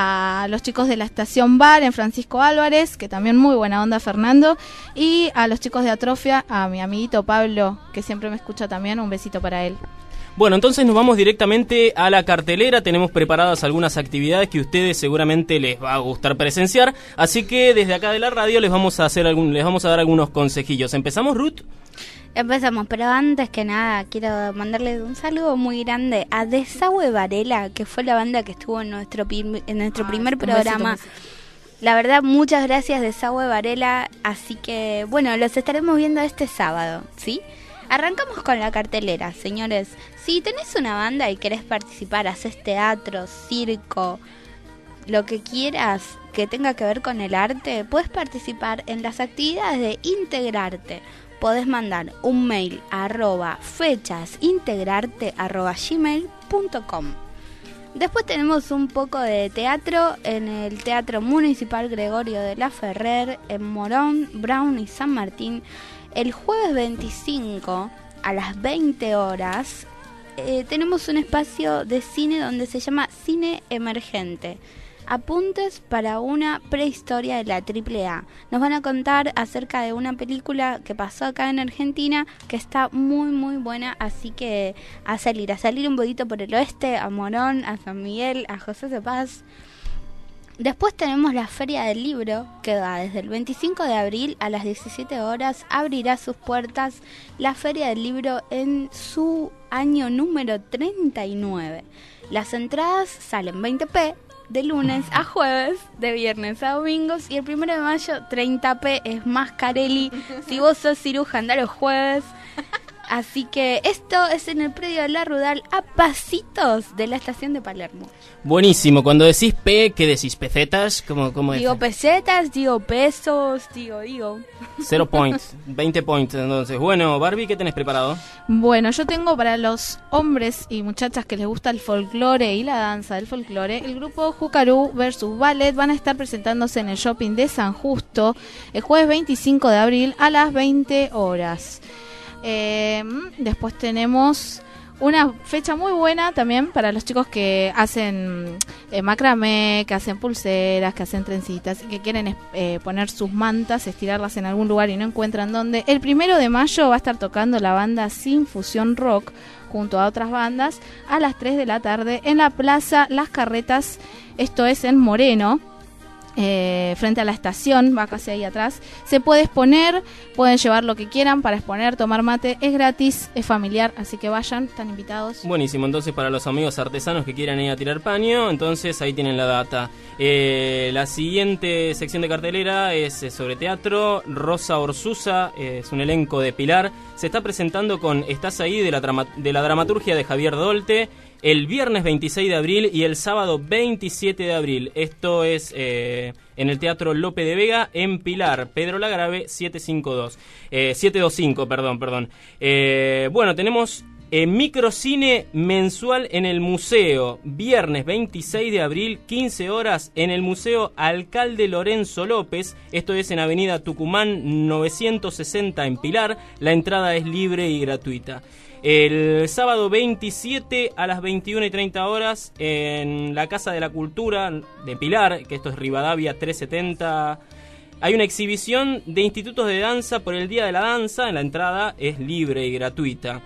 a los chicos de la Estación Bar en Francisco Álvarez, que también muy buena onda, Fernando, y a los chicos de Atrofia, a mi amiguito Pablo, que siempre me escucha también, un besito para él. Bueno, entonces nos vamos directamente a la cartelera. Tenemos preparadas algunas actividades que a ustedes seguramente les va a gustar presenciar, así que desde acá de la radio les vamos a dar algunos consejillos. ¿Empezamos, Ruth? Empezamos, pero antes que nada quiero mandarles un saludo muy grande a Desagüe Varela, que fue la banda que estuvo en nuestro primer programa. La verdad, muchas gracias, Desagüe Varela, así que bueno, los estaremos viendo este sábado, ¿sí? Arrancamos con la cartelera, señores. Si tenés una banda y querés participar, haces teatro, circo, lo que quieras que tenga que ver con el arte, puedes participar en las actividades de Integrarte. Podés mandar un mail a fechasintegrarte@gmail.com. Después tenemos un poco de teatro en el Teatro Municipal Gregorio de la Ferrer, en Morón, Brown y San Martín. El jueves 25 a las 20 horas tenemos un espacio de cine donde se llama Cine Emergente. Apuntes para una prehistoria de la AAA. Nos van a contar acerca de una película que pasó acá en Argentina que está muy muy buena, así que a salir un poquito por el oeste, a Morón, a San Miguel, a José de Paz. Después tenemos la Feria del Libro, que va desde el 25 de abril a las 17 horas. Abrirá sus puertas la Feria del Libro en su año número 39. Las entradas salen 20p de lunes a jueves, de viernes a domingos, y el 1 de mayo 30p es más careli. Si vos sos ciruja, andá los jueves. Así que esto es en el predio de La Rudal, a pasitos de la estación de Palermo. Buenísimo. Cuando decís P, ¿qué decís? ¿Pesetas? ¿Cómo es? Digo pesetas, digo pesos, digo. 0 points, 20 points. Entonces, bueno, Barbie, ¿qué tenés preparado? Bueno, yo tengo para los hombres y muchachas que les gusta el folclore y la danza del folclore, el grupo Jucarú versus Ballet van a estar presentándose en el shopping de San Justo el jueves 25 de abril a las 20 horas. Después tenemos una fecha muy buena también para los chicos que hacen macramé, que hacen pulseras, que hacen trencitas y que quieren poner sus mantas, estirarlas en algún lugar y no encuentran dónde. El 1 de mayo va a estar tocando la banda Sin Fusión Rock junto a otras bandas a las 3 de la tarde en la Plaza Las Carretas, esto es en Moreno. Frente a la estación, va casi ahí atrás. Se puede exponer, pueden llevar lo que quieran para exponer, tomar mate, es gratis, es familiar, así que vayan, están invitados. Buenísimo, entonces para los amigos artesanos que quieran ir a tirar paño, entonces ahí tienen la data. La siguiente sección de cartelera es sobre teatro. Rosa Orsusa, es un elenco de Pilar, se está presentando con Estás ahí de la dramaturgia de Javier Dolte, el viernes 26 de abril y el sábado 27 de abril. Esto es en el Teatro Lope de Vega, en Pilar, Pedro Lagrave, 725, perdón. Bueno, tenemos microcine mensual en el museo, viernes 26 de abril, 15 horas, en el Museo Alcalde Lorenzo López. Esto es en Avenida Tucumán 960 en Pilar. La entrada es libre y gratuita. El sábado 27 a las 21:30 horas en la Casa de la Cultura de Pilar, que esto es Rivadavia 370, hay una exhibición de institutos de danza por el Día de la Danza. La entrada es libre y gratuita.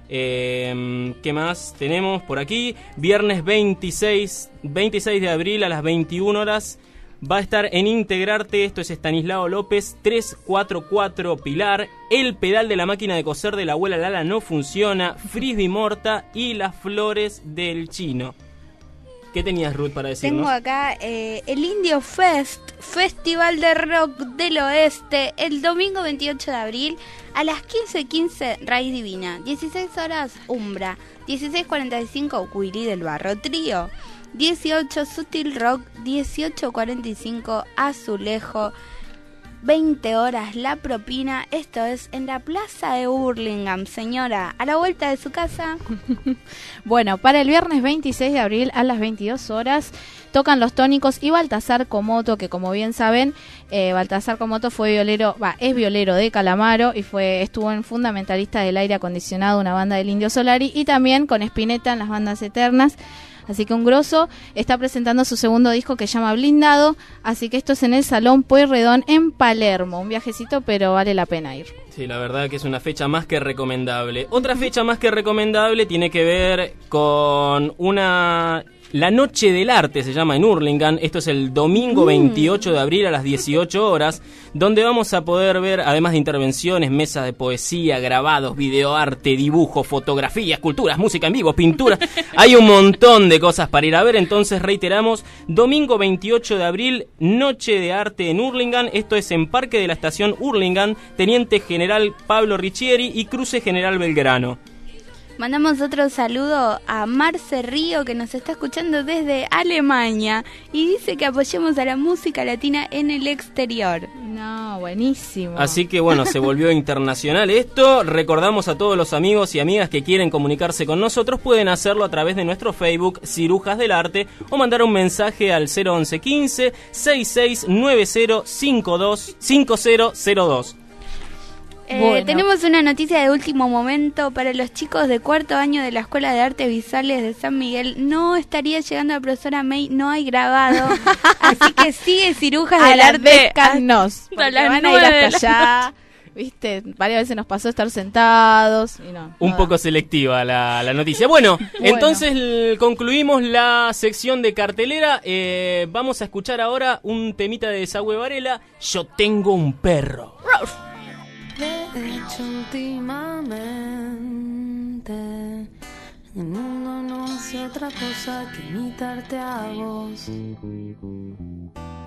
¿Qué más tenemos por aquí? Viernes 26 de abril a las 21 horas va a estar en Integrarte, esto es Estanislao López, 344 Pilar. El pedal de la máquina de coser de la abuela Lala no funciona, Frisbee Morta y las flores del chino. ¿Qué tenías, Ruth, para decirnos? Tengo acá el Indio Fest, Festival de Rock del Oeste, el domingo 28 de abril a las 15:15 Raíz Divina, 16 horas Umbra, 16:45 Willy del Barro Trío, 18 Sutil Rock, 18:45 Azulejo, 20 horas La Propina. Esto es en la plaza de Hurlingham, señora, a la vuelta de su casa. Bueno, para el viernes 26 de abril a las 22 horas tocan Los Tónicos y Baltasar Comoto, que como bien saben, Baltasar Comoto es violero de Calamaro y estuvo en Fundamentalista del Aire Acondicionado, una banda del Indio Solari, y también con Spinetta en las Bandas Eternas. Así que un grosso está presentando su segundo disco que se llama Blindado. Así que esto es en el Salón Pueyrredón en Palermo. Un viajecito, pero vale la pena ir. Sí, la verdad que es una fecha más que recomendable. Otra fecha más que recomendable tiene que ver con la Noche del Arte, se llama en Hurlingham. Esto es el domingo 28 de abril a las 18 horas, donde vamos a poder ver, además de intervenciones, mesas de poesía, grabados, videoarte, dibujo, fotografía, esculturas, música en vivo, pintura. Hay un montón de cosas para ir a ver, entonces reiteramos, domingo 28 de abril, Noche de Arte en Hurlingham. Esto es en Parque de la Estación Hurlingham, Teniente General Pablo Riccieri y Cruce General Belgrano. Mandamos otro saludo a Marce Río, que nos está escuchando desde Alemania y dice que apoyemos a la música latina en el exterior. No, buenísimo. Así que bueno, se volvió internacional esto. Recordamos a todos los amigos y amigas que quieren comunicarse con nosotros, pueden hacerlo a través de nuestro Facebook Cirujas del Arte o mandar un mensaje al 011 15 6690 5002. Bueno. Tenemos una noticia de último momento para los chicos de cuarto año de la Escuela de Artes Visuales de San Miguel. No estaría llegando la profesora May, no hay grabado, así que sigue Cirujas del Arte. Nos van a ir hasta allá. Viste, varias veces nos pasó estar sentados y un poco selectiva la noticia. Bueno, entonces concluimos la sección de cartelera. Vamos a escuchar ahora un temita de Desagüe Varela, Yo tengo un perro. De hecho, últimamente el mundo no hace otra cosa que imitarte a vos.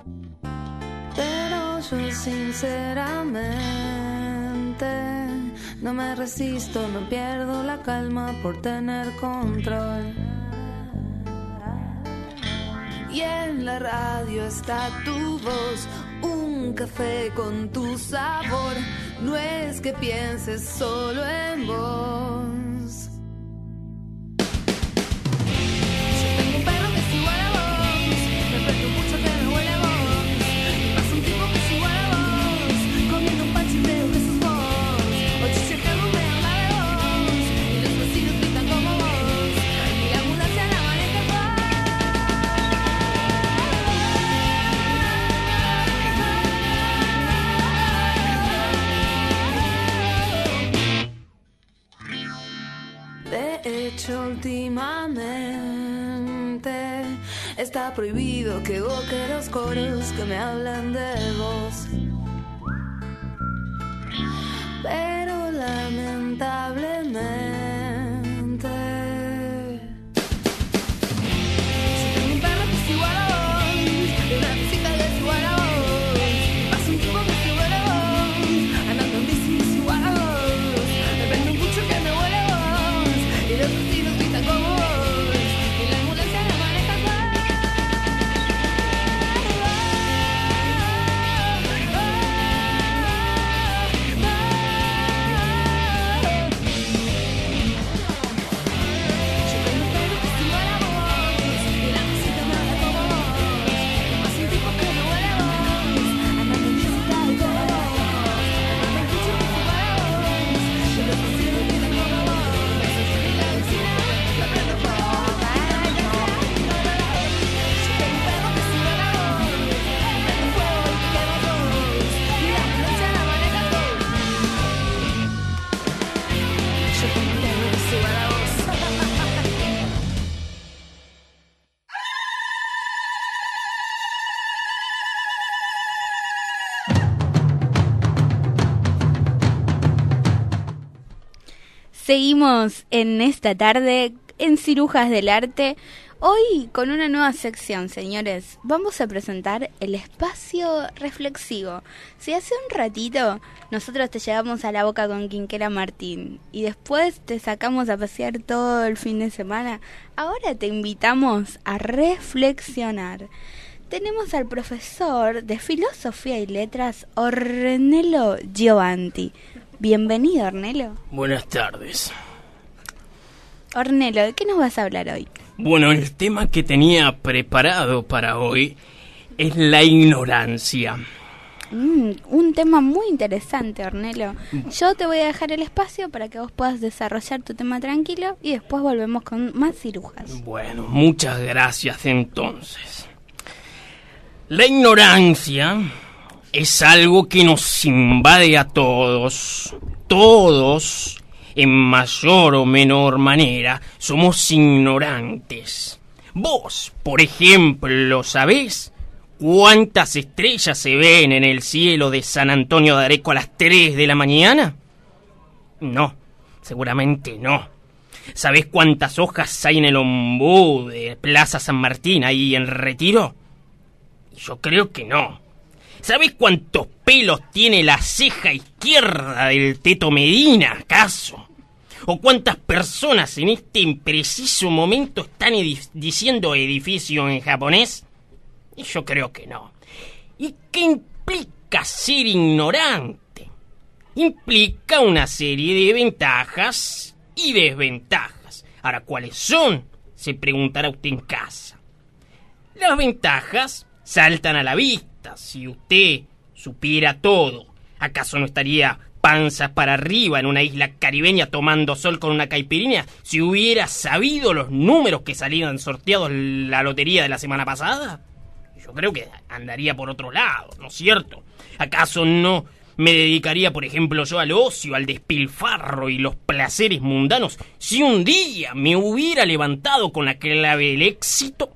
Pero yo sinceramente No me resisto, no pierdo la calma por tener control. Y en la radio está tu voz, un café con tu sabor. No es que pienses solo en vos. Yo tengo un perro que es igual a vos, me prendo mucho que me huele a vos. Y pasa un tipo que es igual a vos, comiendo un pancho y creo que sos vos. Ocho se que me habla de vos, y los vecinos gritan como vos. Y la ambulancia la maneja vos. De hecho, últimamente está prohibido que evoque los coros que me hablan de vos. Pero lamentablemente yo tengo un perro que es igual a vos, y una visita que es igual a vos. Pasa un tipo que es igual a vos, andando en bici es igual a vos. Me prende un pucho que me huele a vos, y los vecinos gritan como vos. Y la ambulancia la maneja yo tengo un perro que es igual a vos, y la visita me habla como vos. Pasa un tipo que me huele a vos, andando en bicicleta y como vos. Me prende un pucho que es igual a vos, y los vecinos gritan como vos. Y la vecina me prende un fuego. Yo tengo un perro que es igual a vos, me prende un fuego y te quemo vos. Y la ambulancia la maneja vos. Yo tengo un perro que es igual a vos. Seguimos en esta tarde en Cirujas del Arte. Hoy con una nueva sección, señores. Vamos a presentar el espacio reflexivo. Si hace un ratito nosotros te llevamos a la boca con Quinquela Martín y después te sacamos a pasear todo el fin de semana, ahora te invitamos a reflexionar. Tenemos al profesor de Filosofía y Letras, Ornello Giovanti. Bienvenido, Ornello. Buenas tardes. Ornello, ¿de qué nos vas a hablar hoy? Bueno, el tema que tenía preparado para hoy es la ignorancia. Un tema muy interesante, Ornello. Yo te voy a dejar el espacio para que vos puedas desarrollar tu tema tranquilo y después volvemos con más cirujas. Bueno, muchas gracias entonces. La ignorancia es algo que nos invade a todos. Todos, en mayor o menor manera, somos ignorantes. Vos, por ejemplo, ¿sabés cuántas estrellas se ven en el cielo de San Antonio de Areco a las 3 de la mañana? No, seguramente no. ¿Sabés cuántas hojas hay en el ombú de Plaza San Martín, ahí en Retiro? Yo creo que no. ¿Sabés cuántos pelos tiene la ceja izquierda del Teto Medina, acaso? ¿O cuántas personas en este preciso momento están diciendo edificio en japonés? Y yo creo que no. ¿Y qué implica ser ignorante? Implica una serie de ventajas y desventajas. Ahora, ¿cuáles son? Se preguntará usted en casa. Las ventajas saltan a la vista. Si usted supiera todo, ¿acaso no estaría panzas para arriba en una isla caribeña tomando sol con una caipirinha si hubiera sabido los números que salían sorteados en la lotería de la semana pasada? Yo creo que andaría por otro lado, ¿no es cierto? ¿Acaso no me dedicaría, por ejemplo, yo al ocio, al despilfarro y los placeres mundanos si un día me hubiera levantado con la clave del éxito?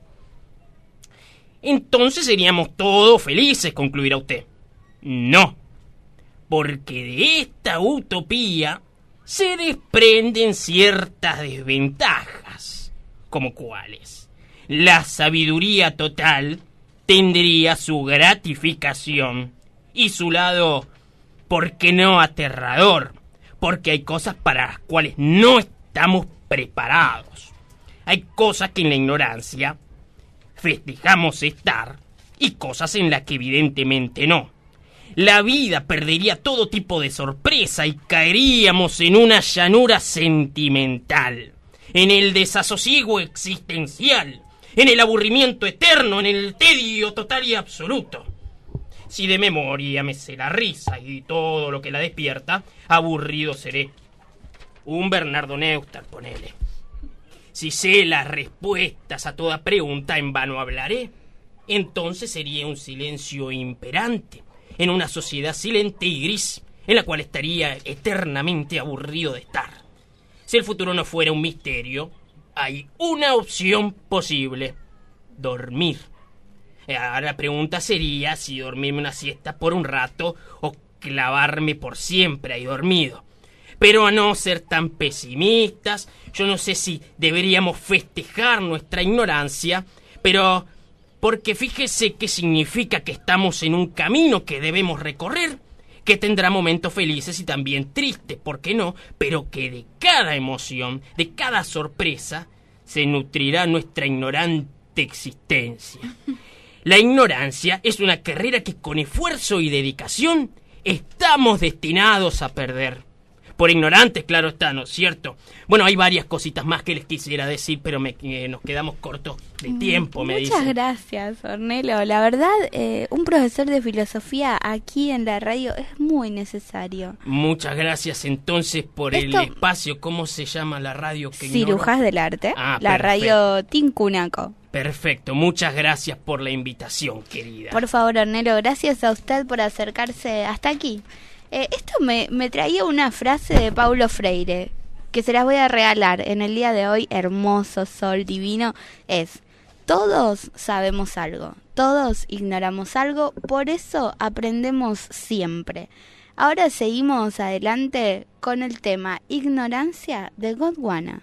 Entonces seríamos todos felices, concluirá usted. No, porque de esta utopía se desprenden ciertas desventajas, como cuáles. La sabiduría total tendría su gratificación y su lado, ¿por qué no aterrador? porque hay cosas para las cuales no estamos preparados. Hay cosas que en la ignorancia festejamos estar y cosas en las que evidentemente no. La vida perdería todo tipo de sorpresa y caeríamos en una llanura sentimental, en el desasosiego existencial, en el aburrimiento eterno, en el tedio total y absoluto. Si de memoria me sé la risa y todo lo que la despierta, aburrido seré. Un Bernardo Neustadt, ponele. Si sé las respuestas a toda pregunta, en vano hablaré. Entonces sería un silencio imperante, en una sociedad silente y gris, en la cual estaría eternamente aburrido de estar. Si el futuro no fuera un misterio, hay una opción posible: dormir. Ahora la pregunta sería si dormirme una siesta por un rato o clavarme por siempre ahí dormido. Pero a no ser tan pesimistas, yo no sé si deberíamos festejar nuestra ignorancia, pero porque fíjese qué significa que estamos en un camino que debemos recorrer, que tendrá momentos felices y también tristes, ¿por qué no? Pero que de cada emoción, de cada sorpresa, se nutrirá nuestra ignorante existencia. La ignorancia es una carrera que con esfuerzo y dedicación estamos destinados a perder. Por ignorantes, claro está, ¿no es cierto? Bueno, hay varias cositas más que les quisiera decir, pero nos quedamos cortos de tiempo, me dicen. Muchas gracias, Ornelo. La verdad, un profesor de filosofía aquí en la radio es muy necesario. Muchas gracias entonces por el espacio. ¿Cómo se llama la radio que ignoro? Cirujas del Arte, la perfecto. Radio Tincunaco. Perfecto, muchas gracias por la invitación, querida. Por favor, Ornelo, gracias a usted por acercarse hasta aquí. Esto me traía una frase de Paulo Freire, que se las voy a regalar en el día de hoy, hermoso sol divino. Es: todos sabemos algo, todos ignoramos algo, por eso aprendemos siempre. Ahora seguimos adelante con el tema Ignorancia de Gondwana.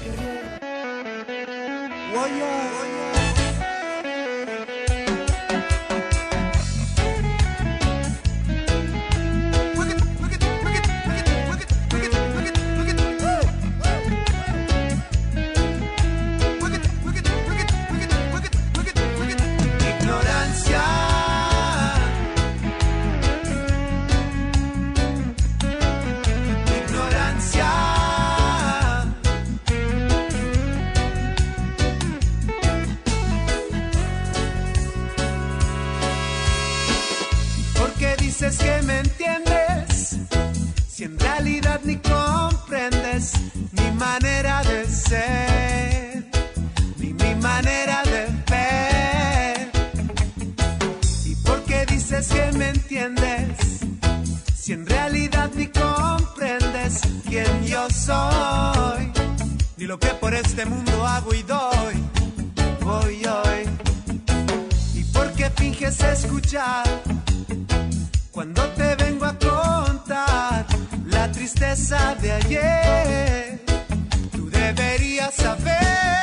Dices que me entiendes, si en realidad ni comprendes mi manera de ser, ni mi manera de ver. ¿Y por qué dices que me entiendes, si en realidad ni comprendes quién yo soy, ni lo que por este mundo hago y doy, voy hoy? ¿Y por qué finges escuchar cuando te vengo a contar la tristeza de ayer? Tú deberías saber,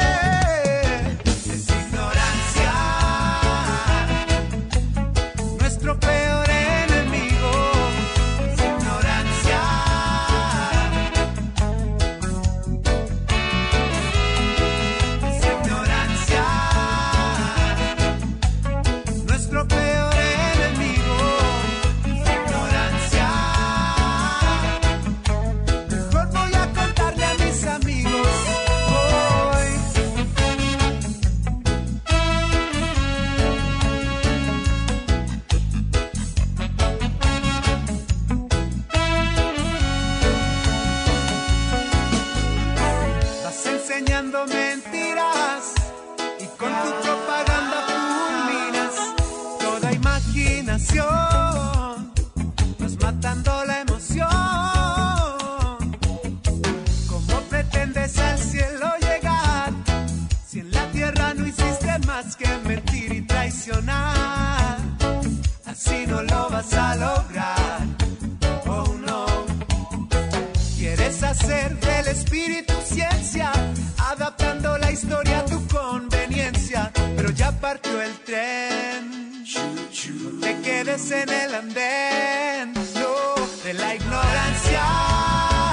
es ignorancia nuestro peor enemigo, es ignorancia. Es ignorancia nuestro peor enemigo. Mejor voy a contarle a mis amigos hoy. Vas enseñando mentiras y con tu propaganda fulminas toda imaginación, vas matando la emoción. ¿Cómo pretendes al cielo llegar si en la tierra no hiciste más que mentir y traicionar? Así no lo vas a lograr, oh no. Quieres hacer del espíritu ciencia, adaptando la historia a tu conveniencia, pero ya partió el tren. No te quedes en el andén, no, de la ignorancia.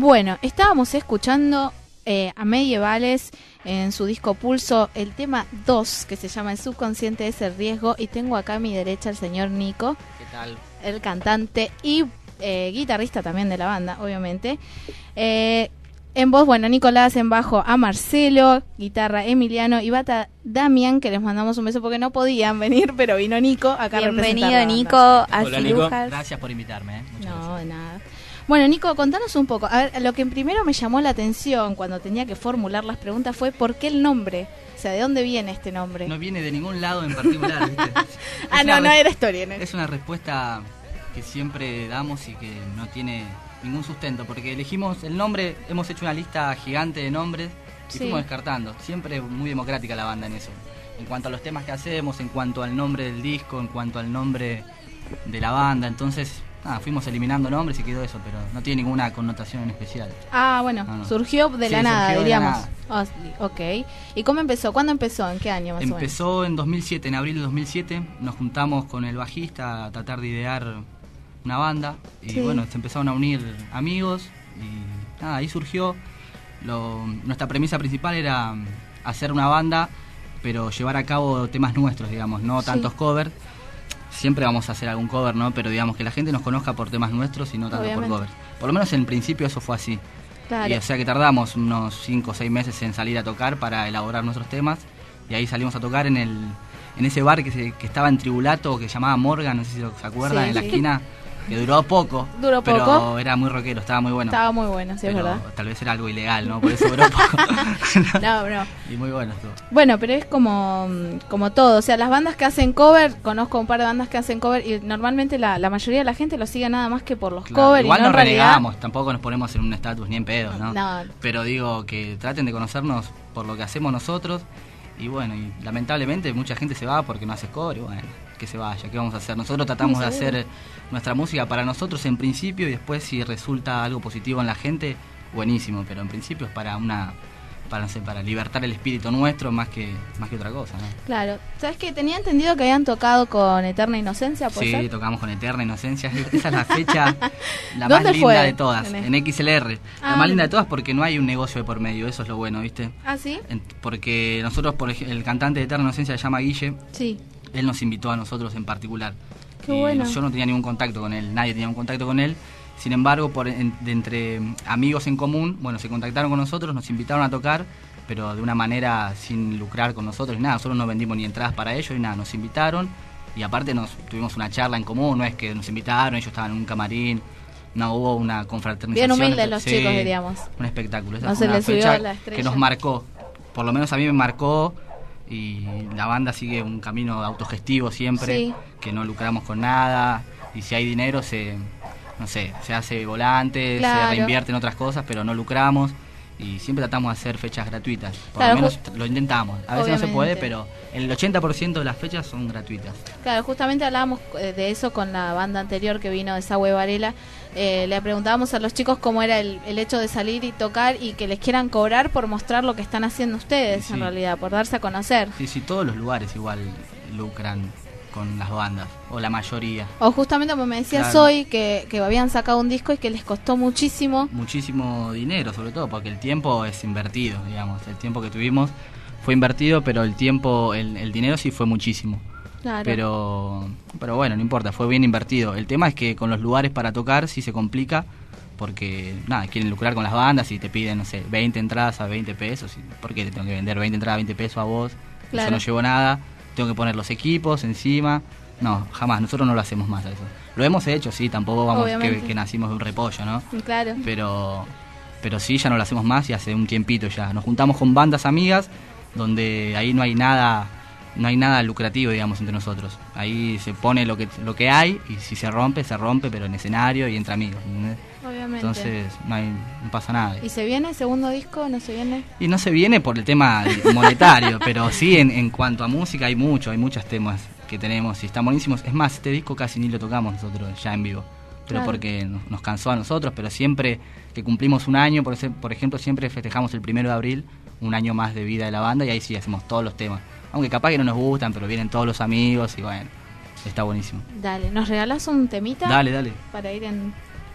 Bueno, estábamos escuchando a Medievales en su disco Pulso el tema 2, que se llama El subconsciente es el riesgo, y tengo acá a mi derecha al señor Nico, ¿Qué tal? el cantante y guitarrista también de la banda, obviamente. En voz, bueno, Nicolás, en bajo a Marcelo, guitarra Emiliano y bata Damián, que les mandamos un beso porque no podían venir, pero vino Nico acá a representar Bienvenido, la banda. Nico, a Hola, Nico. Cirujas. Gracias por invitarme. Muchas No, gracias. de nada. Bueno, Nico, contanos un poco. A ver, lo que primero me llamó la atención cuando tenía que formular las preguntas fue ¿por qué el nombre? O sea, ¿de dónde viene este nombre? No viene de ningún lado en particular, ¿viste? Ah, Es una no era historia. ¿no? Es una respuesta que siempre damos y que no tiene ningún sustento, porque elegimos el nombre, hemos hecho una lista gigante de nombres y Sí. fuimos descartando. Siempre muy democrática la banda en eso. En cuanto a los temas que hacemos, en cuanto al nombre del disco, en cuanto al nombre de la banda, entonces fuimos eliminando nombres y quedó eso, pero no tiene ninguna connotación en especial. Ah, bueno, No. surgió de Sí, la nada, surgió de la diríamos. Ok. ¿Y cómo empezó? ¿Cuándo empezó? ¿En qué año más o menos? Empezó en 2007, en abril de 2007, nos juntamos con el bajista a tratar de idear una banda y Sí. bueno, se empezaron a unir amigos y nada, ahí surgió. Nuestra premisa principal era hacer una banda, pero llevar a cabo temas nuestros, digamos, no Sí. tantos covers. Siempre vamos a hacer algún cover, ¿no? Pero digamos que la gente nos conozca por temas nuestros y no tanto Obviamente. por covers. Por lo menos en principio eso fue así. Claro. Y, o sea que tardamos unos 5 o 6 meses en salir a tocar para elaborar nuestros temas. Y ahí salimos a tocar en ese bar que estaba en Tribulato, que se llamaba Morgan, no sé si se acuerdan, Sí, en la sí. esquina, que duró poco. Duró pero poco. era muy rockero, estaba muy bueno. Estaba muy bueno, sí, es pero verdad. tal vez era algo ilegal, ¿no? Por eso duró poco. No. Y muy bueno estuvo. Bueno, pero es como todo. O sea, las bandas que hacen cover, conozco un par de bandas que hacen cover y normalmente la mayoría de la gente lo sigue nada más que por los Claro, covers. igual y no no en realidad. renegamos, tampoco nos ponemos en un estatus ni en pedo, ¿no? No. Pero digo que traten de conocernos por lo que hacemos nosotros. Y bueno, y lamentablemente mucha gente se va porque no hace cover y bueno, que se vaya, ¿qué vamos a hacer? Nosotros tratamos de seguro. hacer nuestra música para nosotros en principio y después si resulta algo positivo en la gente, buenísimo, pero en principio es para para libertar el espíritu nuestro más que otra cosa, ¿no? Claro. ¿Sabes qué? Tenía entendido que habían tocado con Eterna Inocencia, ¿puede Sí, ser? tocamos con Eterna Inocencia. Esa es la fecha la más ¿Dónde linda fue? de todas, en XLR. Ah, La más linda de bien. todas porque no hay un negocio de por medio, eso es lo bueno, ¿viste? ¿Ah, sí? Porque nosotros, el cantante de Eterna Inocencia se llama Guille, Sí. él nos invitó a nosotros en particular. Qué Y bueno. yo no tenía ningún contacto con él, nadie tenía un contacto con él. Sin embargo, de entre amigos en común, bueno, se contactaron con nosotros, nos invitaron a tocar, pero de una manera sin lucrar con nosotros y nada, nosotros no vendimos ni entradas para ellos y nada, nos invitaron y aparte tuvimos una charla en común, no es que nos invitaron, ellos estaban en un camarín, no hubo una confraternización. Bien humildes los Sí, chicos, diríamos. un espectáculo, esa No fue se una les subió fecha la estrella. que nos marcó, por lo menos a mí me marcó y la banda sigue un camino autogestivo siempre, Sí. que no lucramos con nada y si hay dinero se hace volante, Claro. se reinvierte en otras cosas, pero no lucramos y siempre tratamos de hacer fechas gratuitas. Por Claro, lo menos lo intentamos. A veces no se Obviamente. puede, pero el 80% de las fechas son gratuitas. Claro, justamente hablábamos de eso con la banda anterior que vino de Sahue Varela. Le preguntábamos a los chicos cómo era el hecho de salir y tocar y que les quieran cobrar por mostrar lo que están haciendo ustedes, Sí. en realidad, por darse a conocer. Sí, todos los lugares igual lucran con las bandas, o la mayoría. O justamente como me decías Claro. hoy que habían sacado un disco y que les costó muchísimo. Muchísimo dinero, sobre todo, porque el tiempo es invertido, digamos. El tiempo que tuvimos fue invertido, pero el tiempo, el dinero sí fue muchísimo. Claro. Pero bueno, no importa, fue bien invertido. El tema es que con los lugares para tocar sí se complica, porque nada, quieren lucrar con las bandas y te piden, no sé, 20 entradas a 20 pesos. ¿Por qué te tengo que vender 20 entradas a 20 pesos a vos? Claro. Yo no llevo nada, tengo que poner los equipos encima. No, jamás, nosotros no lo hacemos más a eso. Lo hemos hecho, sí, tampoco vamos Obviamente. que nacimos de un repollo, ¿no? Claro. Pero sí, ya no lo hacemos más y hace un tiempito ya. Nos juntamos con bandas amigas donde ahí no hay nada lucrativo, digamos, entre nosotros. Ahí se pone lo que hay y si se rompe, pero en escenario y entre amigos, ¿entendés? Obviamente. Entonces no pasa nada. ¿Y se viene el segundo disco? ¿No se viene? Y no se viene por el tema monetario, pero sí en cuanto a música hay muchos temas que tenemos y están buenísimos. Es más, este disco casi ni lo tocamos nosotros ya en vivo, pero Claro. porque nos cansó a nosotros, pero siempre que cumplimos un año, por ejemplo, siempre festejamos el 1 de abril, un año más de vida de la banda y ahí sí hacemos todos los temas. Aunque capaz que no nos gustan, pero vienen todos los amigos y bueno, está buenísimo. Dale, ¿nos regalas un temita? Dale. Para ir en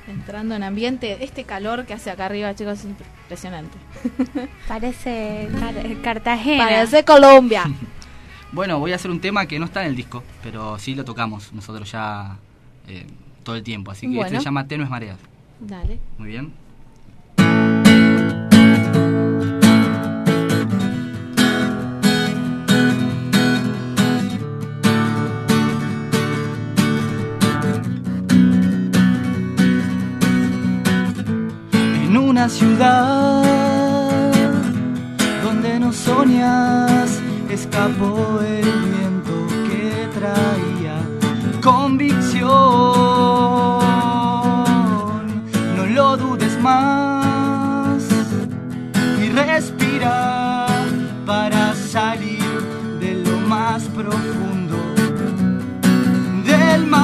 entrando en ambiente. Este calor que hace acá arriba, chicos, es impresionante. Parece Cartagena. Parece Colombia. Bueno, voy a hacer un tema que no está en el disco, pero sí lo tocamos nosotros ya todo el tiempo. Así que Bueno. este se llama Tenues Mareas. Dale. Muy bien. En una ciudad donde no soñas, escapó el viento que traía convicción. No lo dudes más y respira para salir de lo más profundo del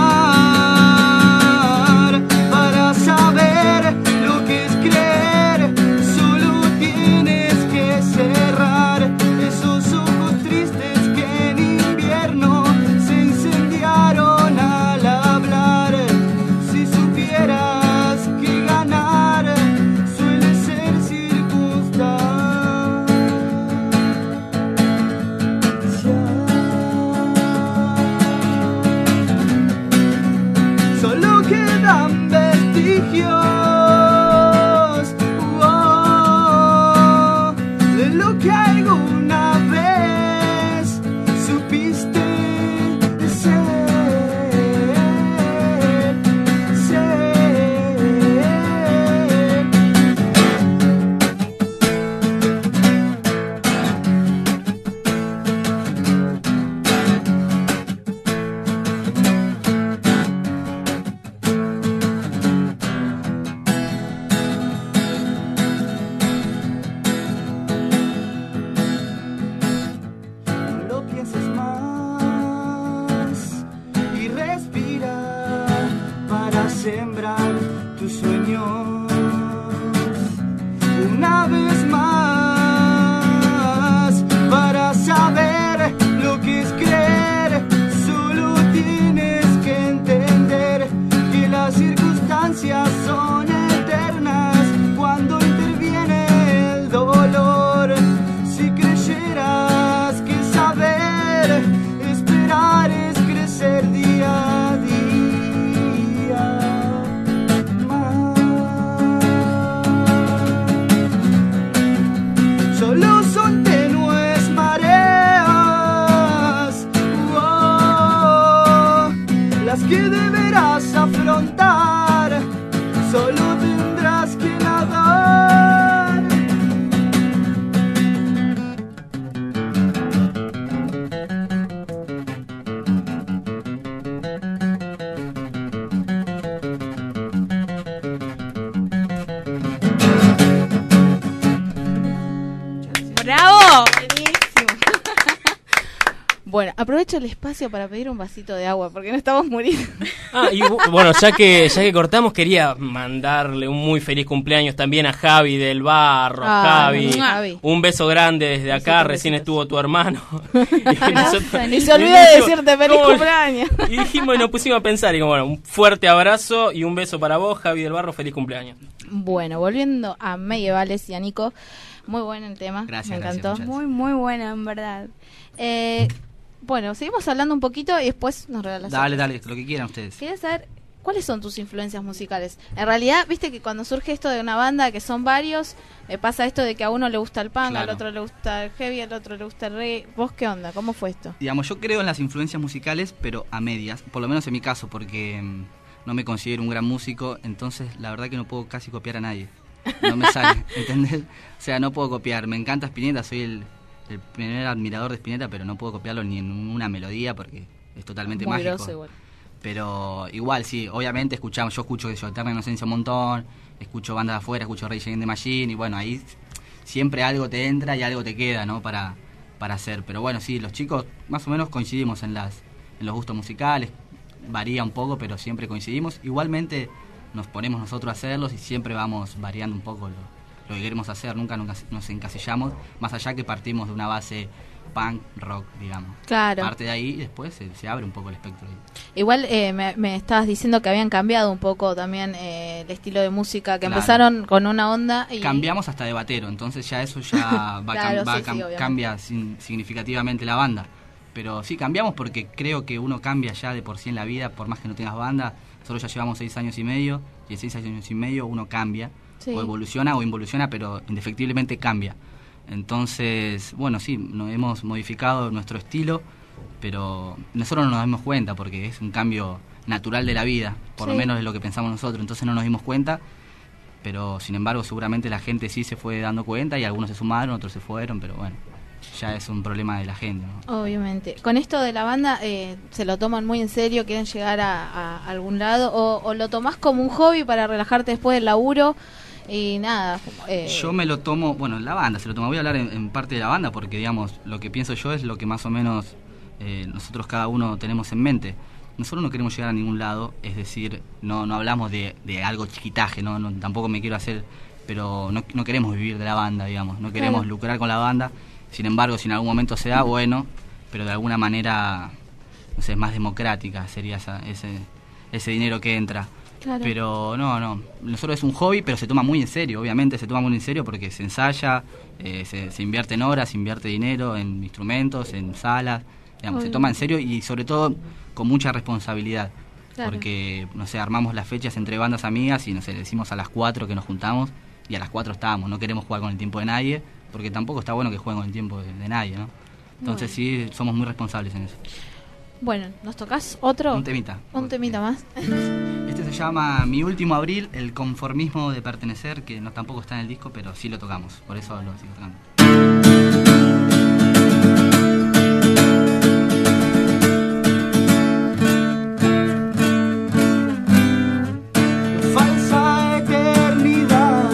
mar. Para saber lo que es creer, solo tienes que cerrar esos ojos tristes que en invierno se incendiaron al hablar. Si supieras que ganar suele ser circunstancia. Solo quedan vestigios de lo que alguna vez supiste ser. No lo pienses más y respira para sembrar tus sueños una vez más. Para saber lo que es creer, solo tienes que entender que las circunstancias son eternas cuando interviene el dolor. Si creyeras que saber esperar es crecer día a día más. Solo son tenues mareas, las que deberás afrontar. Solo tendrás que nadar. ¡Bravo! Bueno, aprovecho el espacio para pedir un vasito de agua porque no estamos muriendo. Y bueno, ya que cortamos, quería mandarle un muy feliz cumpleaños también a Javi del Barro. Javi, un beso grande desde acá. Recién estuvo tu hermano. Y se olvidó de decirte feliz cumpleaños. Y dijimos y nos pusimos a pensar. Y bueno, un fuerte abrazo y un beso para vos, Javi del Barro. Feliz cumpleaños. Bueno, volviendo a Medievales y a Nico. Muy bueno el tema. Gracias, me encantó. gracias, Muy, muy buena, en verdad. Bueno, seguimos hablando un poquito y después nos regalas. Dale, lo que quieran ustedes. Quería saber cuáles son tus influencias musicales. En realidad, viste que cuando surge esto de una banda que son varios, pasa esto de que a uno le gusta el punk, Claro. al otro le gusta el heavy, al otro le gusta el reggae. ¿Vos qué onda? ¿Cómo fue esto? Digamos, yo creo en las influencias musicales, pero a medias, por lo menos en mi caso, porque no me considero un gran músico, entonces la verdad que no puedo casi copiar a nadie. No me sale, ¿entendés? O sea, no puedo copiar. Me encanta Spinetta, soy el primer admirador de Spinetta, pero no puedo copiarlo ni en una melodía porque es totalmente Muy mágico. groso igual. Pero igual, sí, obviamente yo escucho Eterna Inocencia un montón, escucho bandas de afuera, escucho Rage Against the Machine, y bueno, ahí siempre algo te entra y algo te queda, ¿no? Para hacer. Pero bueno, sí, los chicos más o menos coincidimos en los gustos musicales, varía un poco, pero siempre coincidimos. Igualmente nos ponemos nosotros a hacerlos y siempre vamos variando un poco lo que queremos hacer, nunca nos encasillamos, más allá que partimos de una base punk, rock, digamos. Claro. Parte de ahí, después se abre un poco el espectro. Igual me estabas diciendo que habían cambiado un poco también el estilo de música, que Claro. empezaron con una onda y... Cambiamos hasta de batero, entonces ya eso ya Claro, sí, obviamente. cambia significativamente la banda. Pero sí, cambiamos porque creo que uno cambia ya de por sí en la vida, por más que no tengas banda. Nosotros ya llevamos 6 años y medio, y en 6 años y medio uno cambia, Sí. o evoluciona o involuciona, pero indefectiblemente cambia. Entonces, bueno, sí, nos hemos modificado nuestro estilo, pero nosotros no nos dimos cuenta porque es un cambio natural de la vida, por Sí. lo menos es lo que pensamos nosotros, entonces no nos dimos cuenta, pero sin embargo seguramente la gente sí se fue dando cuenta y algunos se sumaron, otros se fueron, pero bueno, ya es un problema de la gente, ¿no? Obviamente. Con esto de la banda, ¿se lo toman muy en serio? ¿Quieren llegar a algún lado? ¿O lo tomás como un hobby para relajarte después del laburo? Y nada. Yo me lo tomo, bueno, la banda se lo toma, voy a hablar en parte de la banda porque digamos, lo que pienso yo es lo que más o menos nosotros cada uno tenemos en mente. Nosotros no queremos llegar a ningún lado, es decir, no hablamos de algo chiquitaje, no tampoco me quiero hacer, pero no queremos vivir de la banda, digamos, no queremos Claro. lucrar con la banda. Sin embargo, si en algún momento se da, bueno, pero de alguna manera, no sé, más democrática sería ese dinero que entra. Claro. Pero no, nosotros es un hobby, pero se toma muy en serio, obviamente se toma muy en serio porque se ensaya, se invierte en horas, se invierte dinero en instrumentos, en salas, digamos, se Obvio. toma en serio y sobre todo con mucha responsabilidad. Claro. Porque, no sé, armamos las fechas entre bandas amigas y, no sé, le decimos a las 4 que nos juntamos y a las 4 estábamos, no queremos jugar con el tiempo de nadie, porque tampoco está bueno que jueguen con el tiempo de nadie, ¿no? Entonces sí, somos muy responsables en eso. Bueno, ¿nos tocas otro? Un temita. Un temita más. Este se llama Mi Último Abril, el conformismo de pertenecer, que no tampoco está en el disco, pero sí lo tocamos, por eso lo sigo tocando. Falsa eternidad,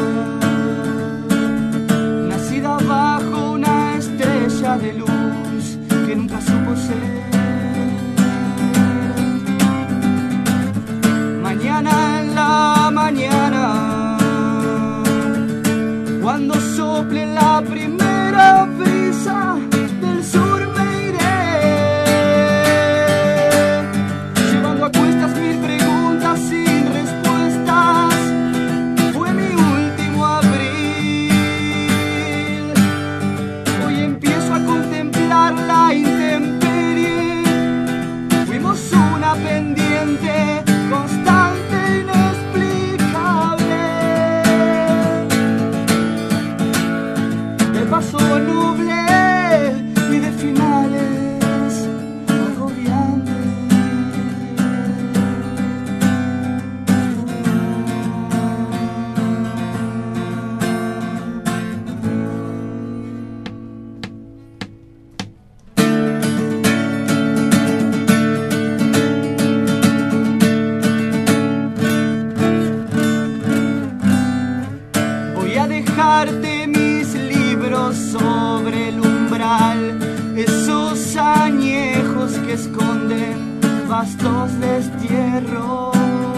nacida bajo una estrella de luz que nunca supo ser. Mañana en la mañana, cuando sople la primera brisa del sur me iré, llevando a cuestas mil preguntas sin respuestas. Fue mi último abril, hoy empiezo a contemplar la intemperie. Fuimos una pendiente constante, inexplicable, de paso nuble y de finales agobiantes. Voy a dejarte mis libros sobre el umbral, esos añejos que esconden vastos destierros.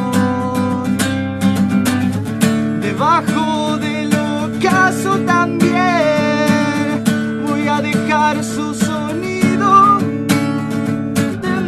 Debajo del ocaso también voy a dejar su sonido de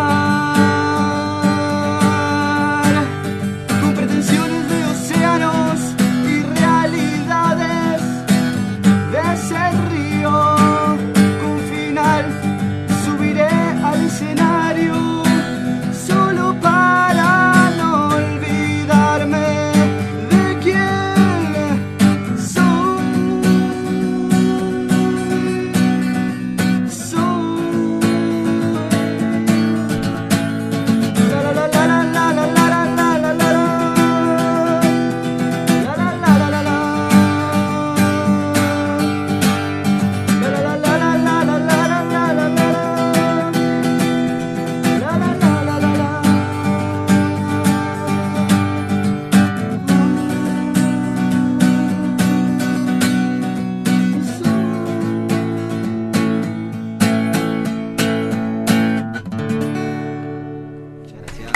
mar, con pretensiones de océanos y realidades de ese río. Con final subiré al escenario solo para no olvidarme de quién soy. La la la la la la la la la la la. La la la la la la. La la la la la la la la la la la. La la la la la la. Muchas gracias.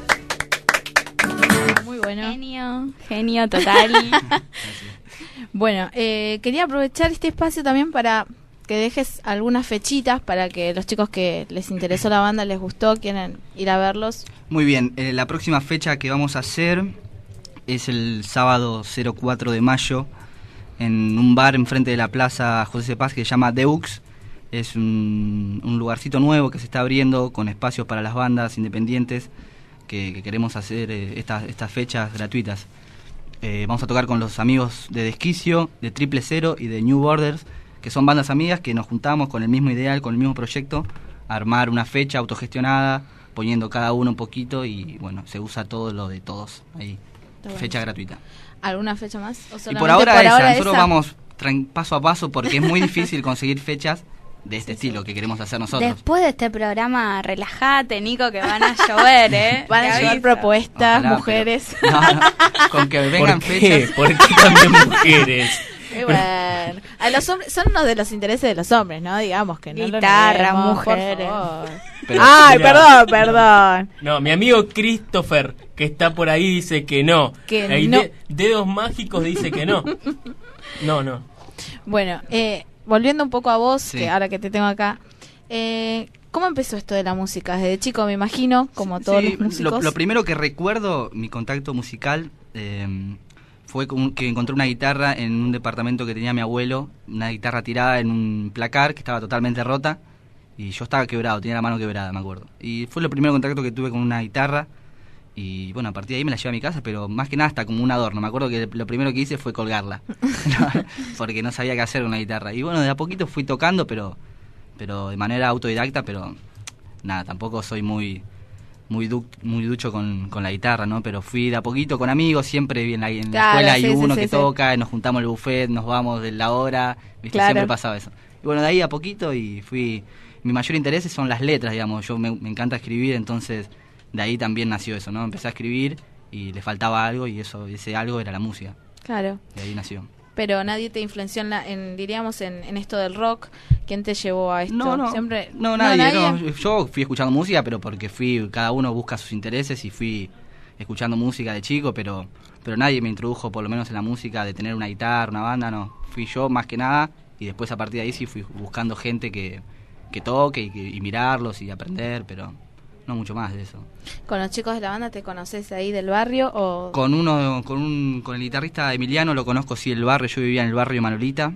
Muy bueno. Genio total. Bueno, quería aprovechar este espacio también para que dejes algunas fechitas para que los chicos que les interesó la banda, les gustó, quieren ir a verlos. Muy bien, la próxima fecha que vamos a hacer es el sábado 04 de mayo en un bar enfrente de la plaza José C. Paz que se llama Deux. Es un lugarcito nuevo que se está abriendo con espacios para las bandas independientes que queremos hacer estas fechas gratuitas. Vamos a tocar con los amigos de Desquicio, de Triple Cero y de New Borders, que son bandas amigas que nos juntamos con el mismo ideal, con el mismo proyecto, a armar una fecha autogestionada, poniendo cada uno un poquito y bueno, se usa todo lo de todos ahí. Fecha gratuita. ¿Alguna fecha más? Y por ahora nosotros vamos paso a paso porque es muy difícil conseguir fechas de este estilo que queremos hacer nosotros. Después de este programa, relájate, Nico, que van a llover, ¿eh? Van a llevar propuestas, Ojalá, mujeres. Pero, no, con que vengan ¿Por qué? fechas. ¿Por qué también mujeres? Y bueno, a los hombres, son uno de los intereses de los hombres, ¿no? Digamos que no. Guitarra, lo neguemos, mujeres. por favor. Pero- Ay, Mirá. perdón. No, mi amigo Christopher, que está por ahí, dice que no. Que Hay no. Dedos mágicos dice que no. No. Bueno, volviendo un poco a vos, Sí. que ahora que te tengo acá, ¿cómo empezó esto de la música? Desde chico, me imagino, como todos Sí, los músicos. lo primero que recuerdo, mi contacto musical, fue que encontré una guitarra en un departamento que tenía mi abuelo, una guitarra tirada en un placar que estaba totalmente rota y yo estaba quebrado, tenía la mano quebrada, me acuerdo. Y fue el primer contacto que tuve con una guitarra y bueno, a partir de ahí me la llevé a mi casa, pero más que nada hasta como un adorno. Me acuerdo que lo primero que hice fue colgarla, porque no sabía qué hacer con la guitarra. Y bueno, de a poquito fui tocando, pero de manera autodidacta, pero nada, tampoco soy muy ducho con la guitarra, ¿no? Pero fui de a poquito con amigos, siempre en la Claro, escuela hay sí, uno sí, que sí. toca, nos juntamos en el buffet, nos vamos de la hora, ¿viste? Claro. Siempre pasaba eso. Y bueno, de ahí a poquito y mi mayor interés son las letras, digamos, yo me encanta escribir, entonces de ahí también nació eso, ¿no? Empecé a escribir y le faltaba algo y ese algo era la música, Claro. de ahí nació. Pero nadie te influenció diríamos, en esto del rock. ¿Quién te llevó a esto? No, Siempre... nadie. No. Yo fui escuchando música, pero porque cada uno busca sus intereses y fui escuchando música de chico, pero nadie me introdujo, por lo menos en la música, de tener una guitarra, una banda, no. Fui yo más que nada y después a partir de ahí sí fui buscando gente que toque y mirarlos y aprender, pero no mucho más de eso. ¿Con los chicos de la banda te conoces ahí del barrio o...? Con el guitarrista Emiliano lo conozco, sí, el barrio. Yo vivía en el barrio Manolita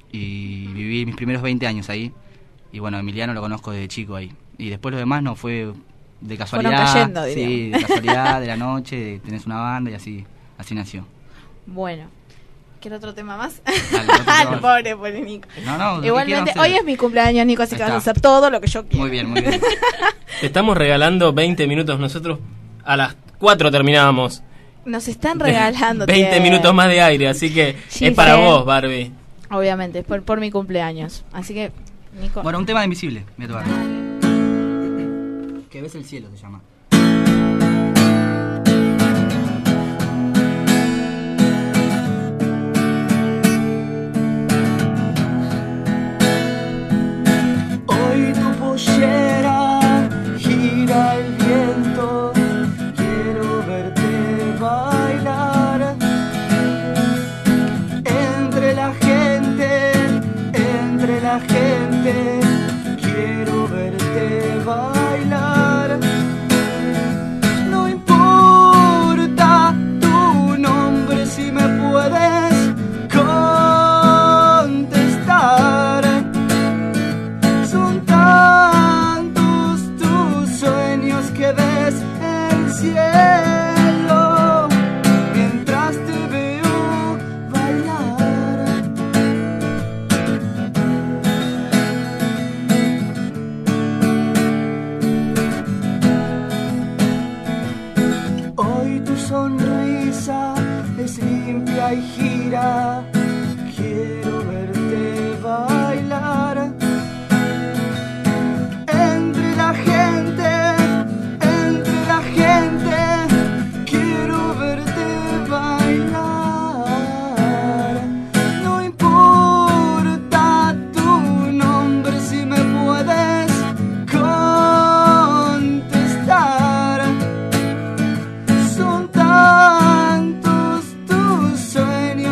y viví mis primeros 20 años ahí. Y bueno, Emiliano lo conozco desde chico ahí. Y después lo demás no fue de casualidad. Fueron cayendo, sí, diríamos. de casualidad, de la noche, tenés una banda y así nació. Bueno. ¿Quieres otro tema más? Dale, otro tema más. Pobre Nico. No, lo que Igualmente, quieran hoy es mi cumpleaños, Nico, así Ahí que vas a está. hacer todo lo que yo quiero. Muy bien, muy bien. Te estamos regalando 20 minutos. Nosotros a las 4 terminábamos. Nos están regalando 20 tiempo. minutos más de aire, así que Sí, es para sí. vos, Barbie. Obviamente, por mi cumpleaños. Así que, Nico... Bueno, un tema de Invisible, voy a tocar. Que ves el cielo se llama. Hoy tu pollera gira el viento, quiero verte bailar entre la gente, quiero verte bailar. No importa tu nombre si me puedes contestar. Son tantos tus sueños que ves el cielo mientras te veo bailar. Hoy tu sonrisa es limpia y gira, quiero verte bailar. Entre la gente, quiero verte bailar. No importa tu nombre si me puedes contestar. Son tantos tus sueños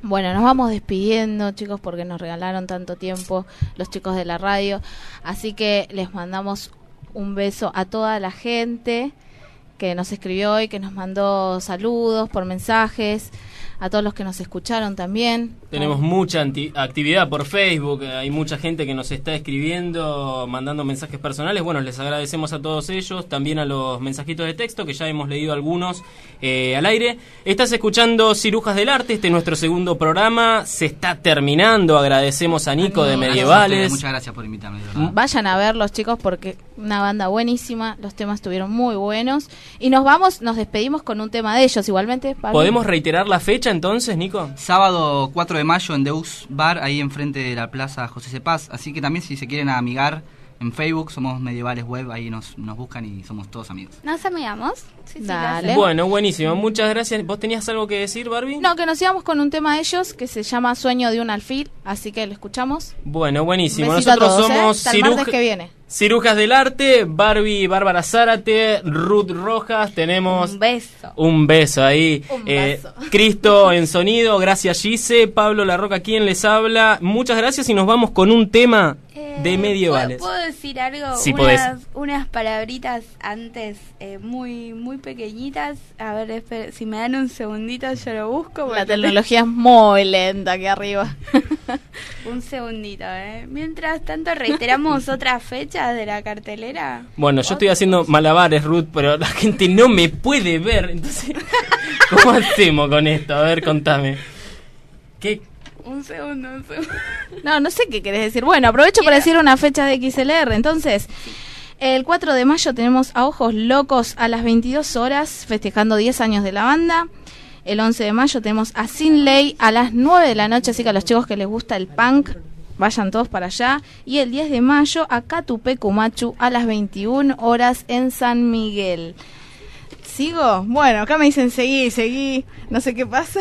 Bueno, nos vamos despidiendo, chicos, porque nos regalaron tanto tiempo los chicos de la radio. Así que les mandamos un beso a toda la gente que nos escribió hoy, que nos mandó saludos por mensajes, a todos los que nos escucharon también. Tenemos mucha actividad por Facebook, hay mucha gente que nos está escribiendo, mandando mensajes personales. Bueno, les agradecemos a todos ellos, también a los mensajitos de texto, que ya hemos leído algunos al aire. Estás escuchando Cirujas del Arte, este es nuestro segundo programa, se está terminando. Agradecemos a Nico de Medievales. Muchas gracias por invitarme, de verdad. Vayan a verlos, chicos, porque una banda buenísima, los temas estuvieron muy buenos. Y nos despedimos con un tema de ellos, igualmente, Pablo. ¿Podemos reiterar la fecha entonces, Nico? Sábado 4 de mayo en Deus Bar, ahí enfrente de la Plaza José C. Paz. Así que también si se quieren amigar en Facebook, somos Medievales Web, ahí nos buscan y somos todos amigos. ¿Nos amigamos? Sí, Dale. Bueno, buenísimo, muchas gracias. ¿Vos tenías algo que decir, Barbie? No, que nos íbamos con un tema de ellos que se llama Sueño de un alfil, así que lo escuchamos. Bueno, buenísimo. Besito a Nosotros todos, somos hasta el martes que viene. Cirujas del Arte, Barbie, Bárbara Zárate, Ruth Rojas, tenemos un beso ahí. Un beso. Cristo en sonido, gracias Gise, Pablo Larroca quien les habla. Muchas gracias y nos vamos con un tema de Medievales. ¿Puedo decir algo? Sí, podés. Unas palabritas antes muy muy pequeñitas. A ver, si me dan un segundito yo lo busco. La tecnología es muy lenta aquí arriba. Un segundito, Mientras tanto reiteramos otras fechas de la cartelera. Bueno, yo estoy haciendo malabares, Ruth, pero la gente no me puede ver. Entonces, ¿cómo hacemos con esto? A ver, contame. ¿Qué? Un segundo. No sé qué querés decir. Bueno, aprovecho para decir una fecha de XLR. Entonces, el 4 de mayo tenemos a Ojos Locos a las 22 horas, festejando 10 años de la banda. El 11 de mayo tenemos a Sin Ley a las 9 de la noche, así que a los chicos que les gusta el punk, vayan todos para allá. Y el 10 de mayo a Catupecumachu a las 21 horas en San Miguel. ¿Sigo? Bueno, acá me dicen seguí, no sé qué pasa.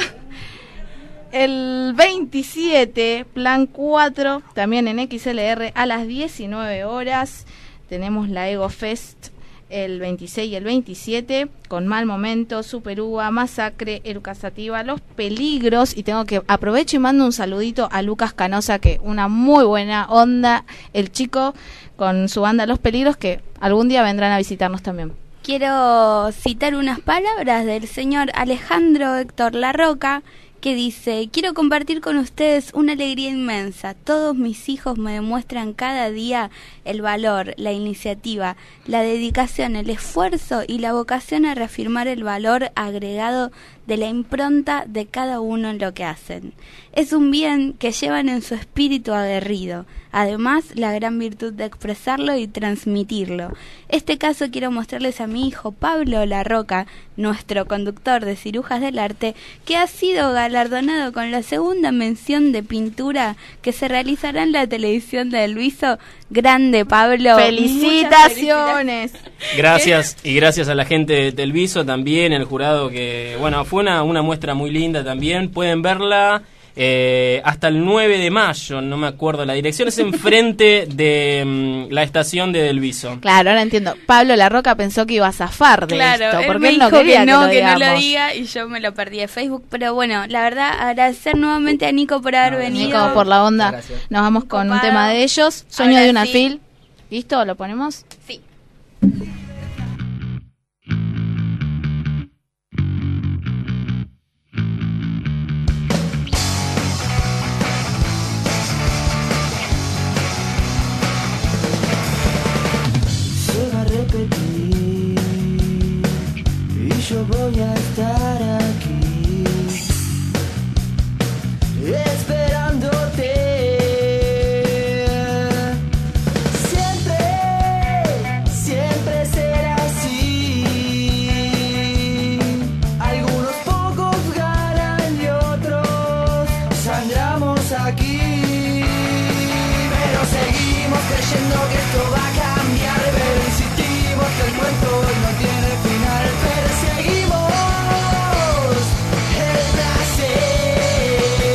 El 27, Plan 4, también en XLR a las 19 horas. Tenemos la Ego Fest el 26 y el 27, con Mal Momento, Super Uva, Masacre, Eruca Sativa, Los Peligros. Y tengo que aprovecho y mando un saludito a Lucas Canosa, que una muy buena onda, el chico con su banda Los Peligros, que algún día vendrán a visitarnos también. Quiero citar unas palabras del señor Alejandro Héctor Larroca, que dice: quiero compartir con ustedes una alegría inmensa. Todos mis hijos me demuestran cada día el valor, la iniciativa, la dedicación, el esfuerzo y la vocación a reafirmar el valor agregado de la impronta de cada uno en lo que hacen. Es un bien que llevan en su espíritu aguerrido, además la gran virtud de expresarlo y transmitirlo. Este caso quiero mostrarles a mi hijo Pablo Larroca, nuestro conductor de Cirujas del Arte, que ha sido galardonado con la segunda mención de pintura que se realizará en la televisión de Luiso. Grande, Pablo. ¡Felicitaciones! Gracias, y gracias a la gente de Telviso también, el jurado, que bueno, fue una muestra muy linda también. Pueden verla hasta el 9 de mayo, no me acuerdo la dirección, es enfrente de la estación de Delviso. Claro, ahora entiendo. Pablo Larroca pensó que iba a zafar de esto, porque él no dijo quería que no digamos. lo diga, y yo me lo perdí de Facebook. Pero bueno, la verdad, agradecer nuevamente a Nico por haber venido. Nico, por la onda. Gracias. Nos vamos con un Copado. tema de ellos, Sueño Ahora de un sí. alfil. ¿Listo? ¿Lo ponemos? Sí. Se va a repetir y yo voy a estar aquí esperándote. Siempre será así. Algunos pocos ganan y otros sangramos aquí. Pero seguimos creyendo que esto va a cambiar. Pero insistimos que el cuento hoy no tiene final. Perseguimos el placer.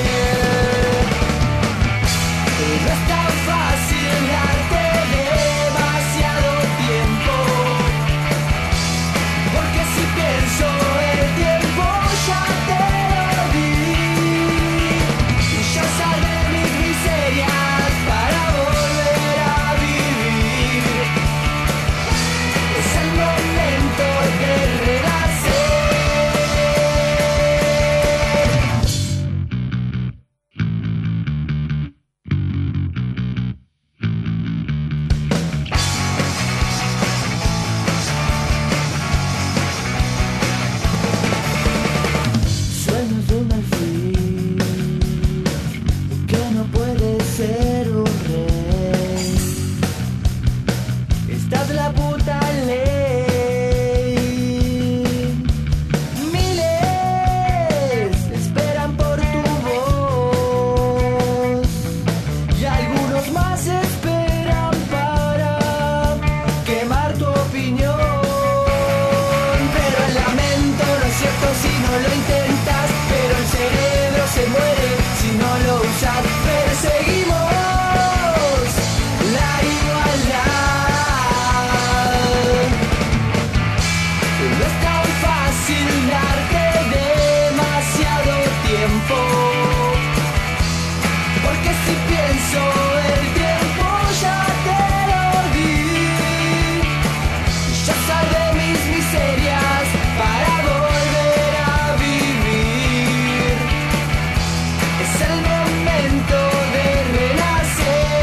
No es tan fácil darte demasiado tiempo, porque si pienso el tiempo ya te lo di. que si pienso el tiempo ya te lo di. Ya salvé mis miserias para volver a vivir. Es el momento de renacer.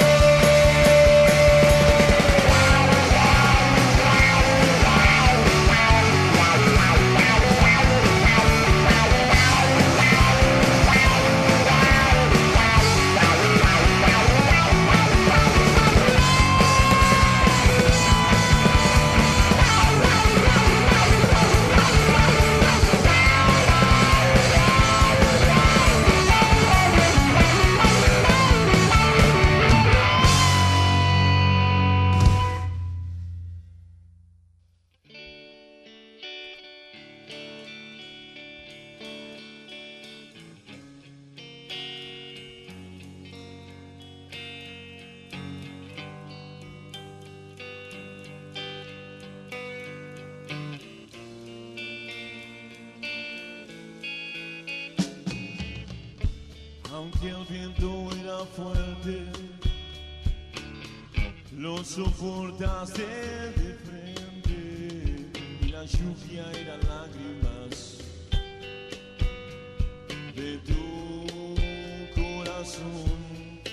Aunque el viento era fuerte, lo soportaste de frente y la lluvia era lágrimas de tu corazón.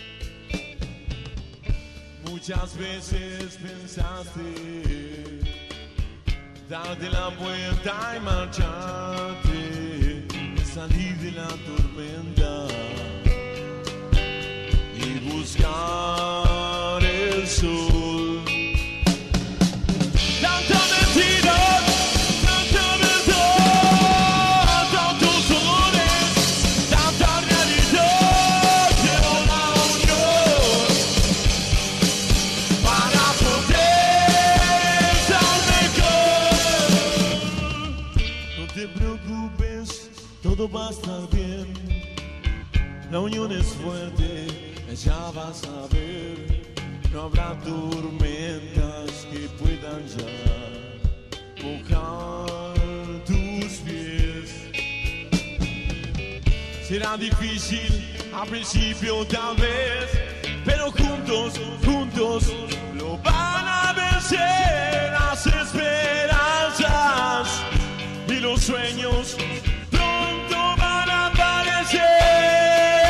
Muchas veces pensaste darte la vuelta y marcharte, salir de la tormenta y buscar el sol. Tanta mentira, tanta verdad, tantos dolores, tanta realidad, pero la unión para poder estar mejor. No te preocupes, todo va a estar bien. La unión es fuerte, ya vas a ver. No habrá tormentas que puedan ya mojar tus pies. Será difícil al principio tal vez, pero juntos, juntos lo van a vencer. Las esperanzas y los sueños pronto van a aparecer.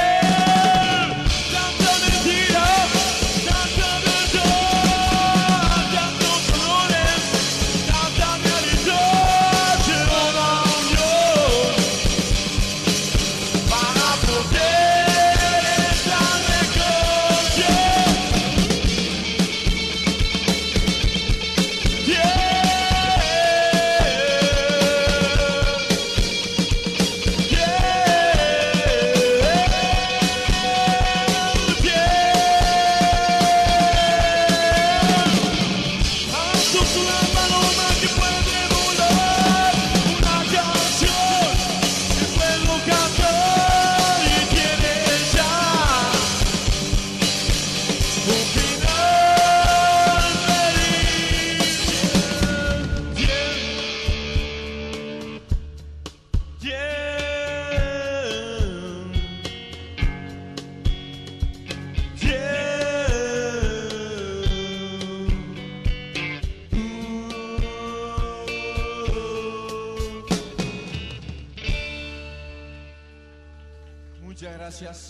Muchas gracias.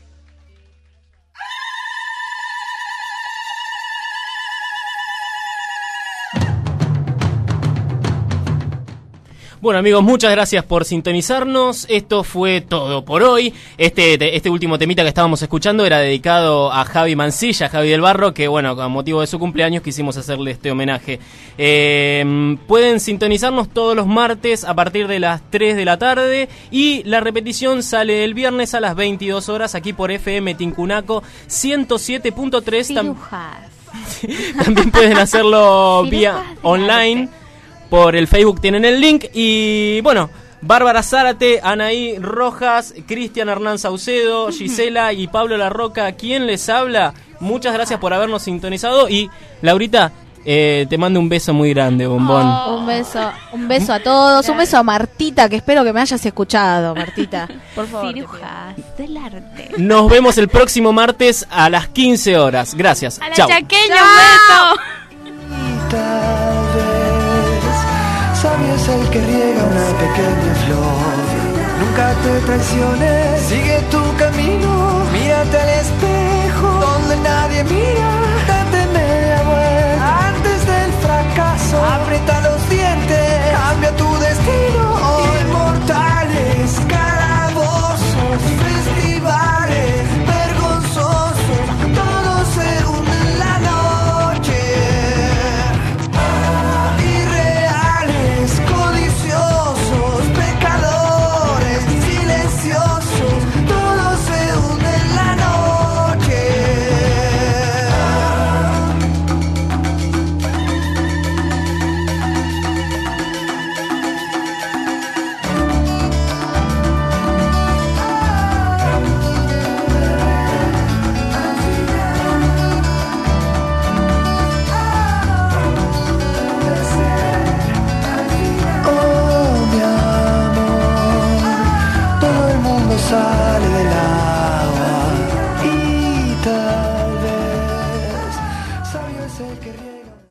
Bueno amigos, muchas gracias por sintonizarnos. Esto fue todo por hoy. Este último temita que estábamos escuchando era dedicado a Javi Mancilla, Javi del Barro, que bueno, con motivo de su cumpleaños quisimos hacerle este homenaje. Pueden sintonizarnos todos los martes a partir de las 3 de la tarde y la repetición sale el viernes a las 22 horas aquí por FM Tincunaco 107.3. También pueden hacerlo vía online. Por el Facebook tienen el link. Y bueno, Bárbara Zárate, Anaí Rojas, Cristian Hernán Saucedo, Gisela y Pablo Larroca, ¿quién les habla? Muchas gracias por habernos sintonizado. Y Laurita, Te mando un beso muy grande, Bombón. Un beso a todos, un beso a Martita, que espero que me hayas escuchado, Martita. Por favor. Cirujas del arte. Nos vemos el próximo martes a las 15 horas. Gracias. A la Chau. chaqueña, un beso. Tal vez sabio es el que riega una pequeña flor. Nunca te traiciones, sigue